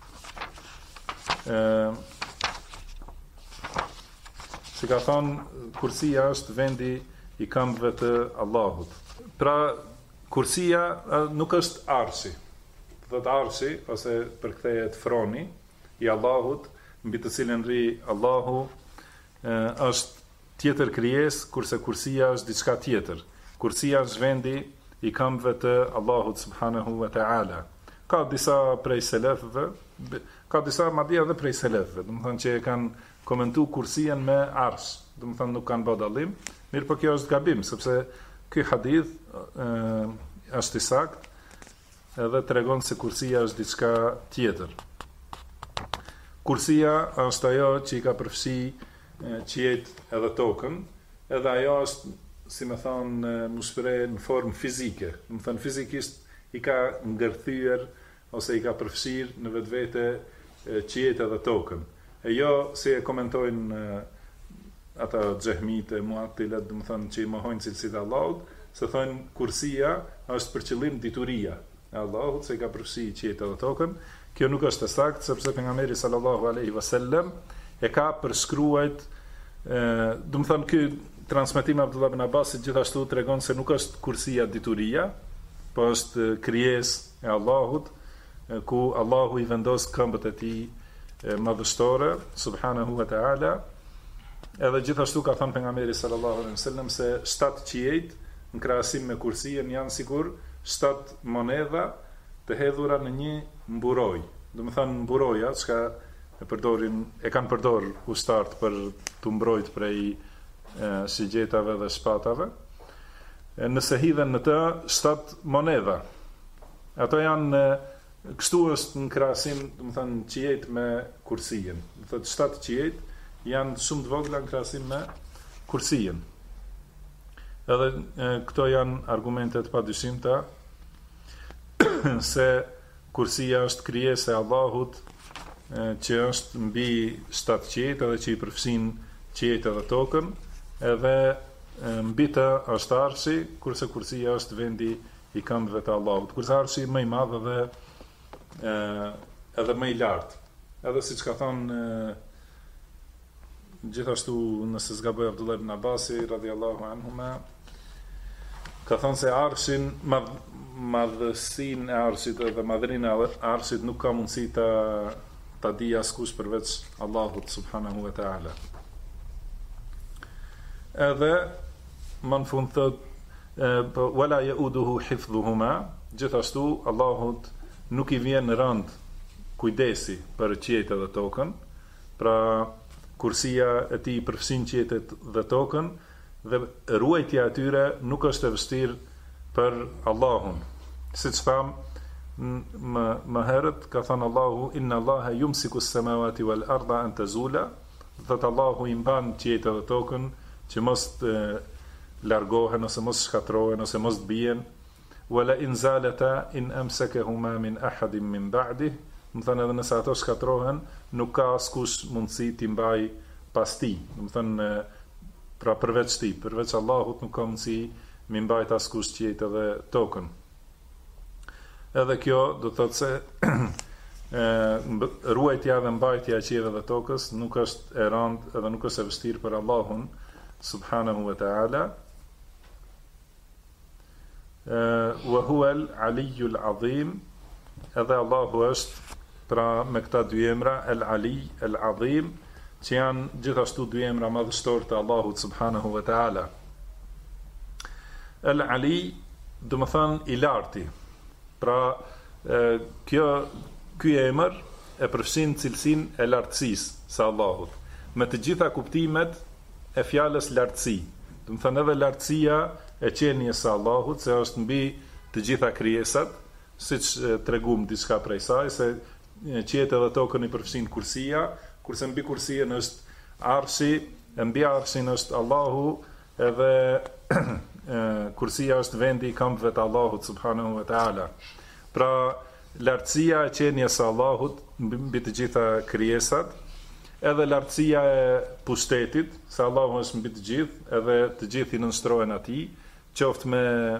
Si ka thonë, kursia është vendi i këmbëve të Allahut. Pra, kursia nuk është arshi. Dhe të arshi, ose përkthehet froni i Allahut, mbi të cilën rri Allahu, është tjetër krijesë, kurse kursia është diçka tjetër. Kursia është vendi i këmbëve të Allahut subhanahu wa ta'ala. Ka disa prej selefëve, ka disa madje edhe prej selefëve, do të thonë që e kanë komentuar kursien me arsh, do të thonë nuk kanë bërë dallim, mirë po kjo është gabim, sepse ky hadith është i saktë edhe tregon se kursia është diçka tjetër. Kursia është ajo që i ka përfshi qiejt edhe tokën, edhe ajo është, si më thonë, mushpëre në formë fizike. Më thonë, fizikisht i ka ngërthyer ose i ka përfshirë në vetvete qiejt edhe tokën. E jo si e komentojnë ata xehmite, mu'attilet, do të thonë që i mohojnë cilësitë e Allahut, se thonë kursia është për qëllim dituria e Allahut, se i ka përfshirë qiejt edhe tokën. Kjo nuk është e saktë, sepse pejgamberi sallallahu alaihi wasallam e ka përshkruajt, do të thonë ky transmetim Abdullah ibn Abbasit gjithashtu tregon se nuk është kursia dituria, po është krijesë e Allahut, ku Allahu i vendos këmbët e tij madhështore subhanahu wa ta'ala. Edhe gjithashtu ka thënë pejgamberi sallallahu alaihi wasallam se 7 qiejt në krahasim me kursien janë sikur 7 monedha të hedhura në një mburoj. Do të thonë mburoja, çka e kanë përdorur ushtarët për të mbrojtur prej sigjetave dhe shpatave. Nëse hidhen në të 7 monedha, ato janë kështu është në krahasim, do të thënë qiejt me kursien. Do të thotë 7 qiejt janë shumë të vogla në krahasim me kursien. Edhe këto janë argumentet padyshimta se kursia është krijesë e Allahut që është mbi 7 qiejt edhe që i përfshin qiejt edhe tokën, edhe mbi të është arshi, kurse kursia është vendi i këmbëve të Allahut. Kurse arshi më i madh edhe më i lartë. Edhe siç ka thënë gjithashtu, nëse zgaboj, Abdullah ibn Abbasi radhiyallahu anhuma, ka thënë se arshin, madhësinë e arshit dhe madhërinë e arshit nuk ka mundësi ta di askush përveç Allahut subhanahu wa ta'ala. Edhe më në fund thot wala yauduhu hifdhuhuma, gjithashtu Allahut nuk i vjen në rand kujdesi për qiejt dhe tokën, pra kursia e tij përfshin qiejt dhe tokën, dhe ruajtja e tyre nuk është e vështirë për Allahun. Siç tham më herët, ka thënë Allahu inna Allaha yumsiku as-samawati wal arda an tazula, thot Allahu i mban qiejt dhe tokën që mos largohen ose mos shkatrohen ose mos bien. Wala in zalata in amsakahuma min ahadin min ba'dih, do të thënë edhe nëse ato shkatrohen, nuk ka askush mundësi t'i mbaj pas tij. Do të thënë pra përveç tij, përveç Allahut nuk ka mundësi mi mbajt askush qiejt edhe tokën. Edhe kjo do të thotë se ruajtja dhe mbajtja e qiejve dhe tokës nuk është e rëndë edhe nuk është e vështirë për Allahun subhanahu wa ta'ala, wa huwa al-aliyyu al-azim, edhe Allahu është, pra me këta dy emra, al-ali, al-azim, që janë gjithashtu dy emra madhështor të Allahut subhanahu wa ta'ala. Al-ali, do më thënë i larti, pra ky emër e përfshin cilësinë e lartësisë së Allahut, me të gjitha kuptimet e fjalës lartësi. Do të thënë edhe lartësia e qenies së Allahut, se është mbi të gjitha krijesat, siç treguam diçka prej saj, se qiejt edhe tokën i përfshin kursia, kurse mbi kursien është arshi, e mbi arshin është Allahu, edhe kursia është vendi i këmbëve të Allahut subhanahu wa ta'ala. Pra, lartësia e qenies së Allahut mbi të gjitha krijesat, edhe lartësia e pushtetit, se Allahu është mbi të gjithë, edhe të gjithë i nënshtrohen atij, qoftë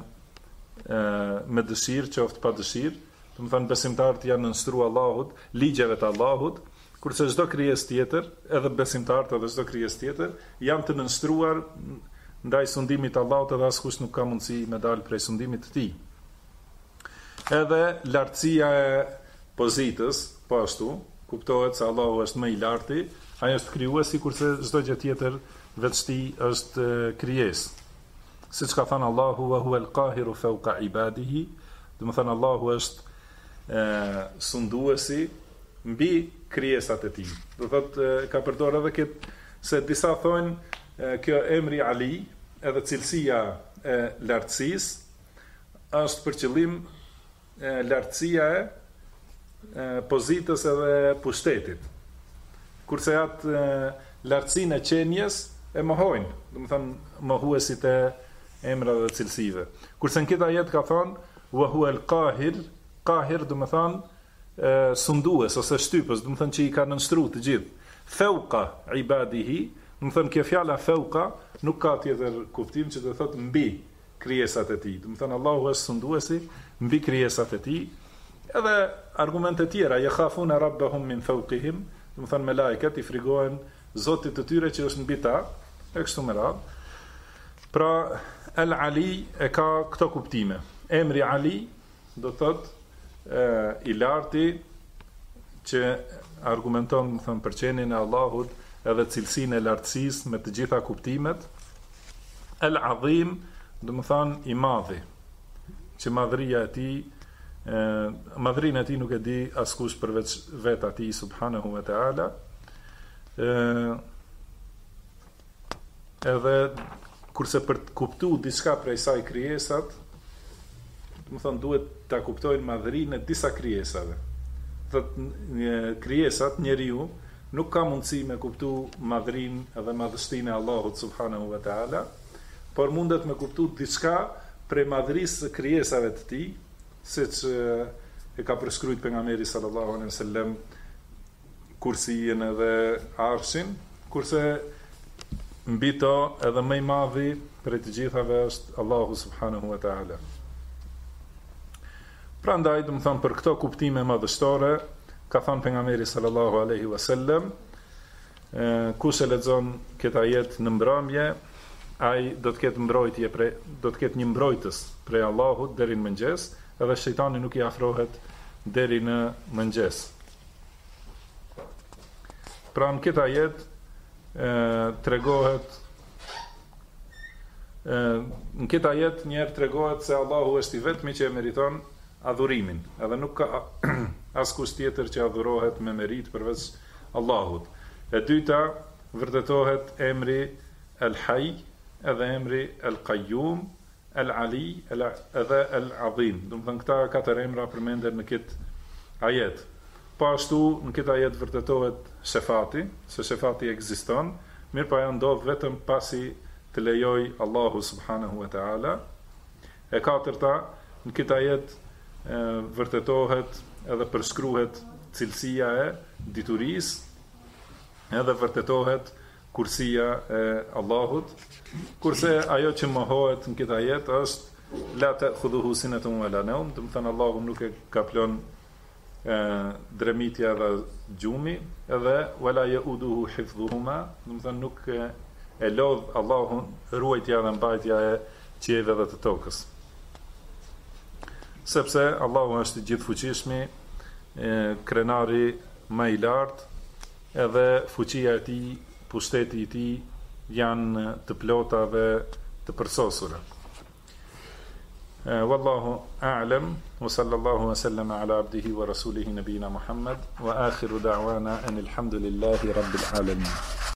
me dëshirë, qoftë pa dëshirë. Do të thënë besimtarët janë nënshtruar Allahut, ligjeve të Allahut, kurse çdo krijesë tjetër, edhe besimtarët edhe çdo krijesë tjetër, janë të nënshtruar ndaj sundimit të Allahut, edhe askush nuk ka mundësi me dalë prej sundimit të tij. Edhe lartësia e pozitës, po ashtu, kuptohet se Allahu është më i larti, ai është krijuesi, kurse çdo gjë tjetër veç tij është krijesë. Siç ka thënë Allahu, wa huwa al-qahiru fawqa ibadihi, do të thënë Allahu është sunduesi mbi krijesat e tij. Do thotë ka përdorur edhe këtë, se disa thonë kjo emri Ali, edhe cilësia e lartësisë është për qëllim lartësia e pozitës edhe pushtetit. Kurse atë lartësinë e qenies e mohojnë, do të thënë mohuesit e emrave dhe cilësive. Kurse në këtë ajet ka thonë wa huwa al-qahir, qahir do të thënë sundues ose shtypës, do të thënë që i ka nënshtruar të gjithë. Fawqa ibadihi, do të thënë kjo fjala fawqa nuk ka tjetër kuptim që të thotë mbi krijesat e tij. Do të thënë Allahu është sunduesi mbi krijesat e tij. Edhe argumente tjera, yakhafuna rabbahum min fawqihim, do të thënë me lajket i frikojnë Zotit të tyre që është mbi ta, e kështu me radhë. Pra, al-Ali e ka këto kuptime. Emri Ali do thotë i larti, që argumenton, më thënë, për qenien e Allahut, edhe cilësinë e lartësisë me të gjitha kuptimet. Al-Azim, do të thënë i madhi, që madhëria e tij, madhërinë e tij nuk e di askush përveç vetë atij subhanahu wa ta'ala. Edhe kurse për të kuptuar diçka prej saj krijesat, do të thonë duhet ta kuptojnë madhërinë e disa krijesave. Thotë krijesat, njeriu nuk ka mundësi me kuptu madhërinë edhe madhështinë e Allahut subhanahu wa ta'ala, por mundet me kuptu diçka prej madhërisë së krijesave të tij, siç e ka preskrujt pejgamberi sallallahu alaihi wasallam kursijen edhe arshin, kurse mbi to edhe më i madhi prej të gjithave është Allahu subhanahu wa ta'ala. Prandaj, do të them, për këto kuptime madhështore, ka thënë pejgamberi sallallahu alaihi wasallam, kush e lexon këtë ajet në mbrëmje, ai do të ketë mbrojtje do të ketë një mbrojtës prej Allahut deri në mëngjes, edhe shejtani nuk i afrohet deri në mëngjes. Pra në këtë ajet tregohet në këtë ajet njerë tregohet se Allahu është i vetmi që e meriton adhurimin, edhe nuk ka askush tjetër që adhurohet me merit përveç Allahut. E dyta, vërtetohet emri El-Hayy, edhe emri El-Qayyum, El-Ali, edhe El-Azim. Do të thënë këta katër emra përmenden në këtë ajet. Po ashtu në këtë ajet vërtetohet shefati, se shefati ekziston, mirë pa janë ndodh vetëm pasi të lejoj Allahu subhanahu wa ta'ala. E katërta, në këtë ajet vërtetohet edhe përshkruhet cilësia e diturisë, edhe vërtetohet kursia e Allahut, kurse ajo që mohohet në këtë ajet është la ta'khudhuhu sinatun wala nawm, do të thënë Allahu nuk e kaplon dremitja dhe gjumi, edhe wala yauduhu hifdhuhuma, do të thënë nuk e lodh Allahun ruajtja dhe mbajtja e qiejve dhe të tokës. Sepse Allahu është i gjithfuqishmi, krenari më i lartë, edhe fuqia e tij, pushteti i tij janë të plota dhe të përsosura. Wallahu a'lam wa sallallahu wa sallama ala abdihi wa rasulihi nabina Muhammad wa akhiru da'wana anil hamdulillahi rabbil alamin.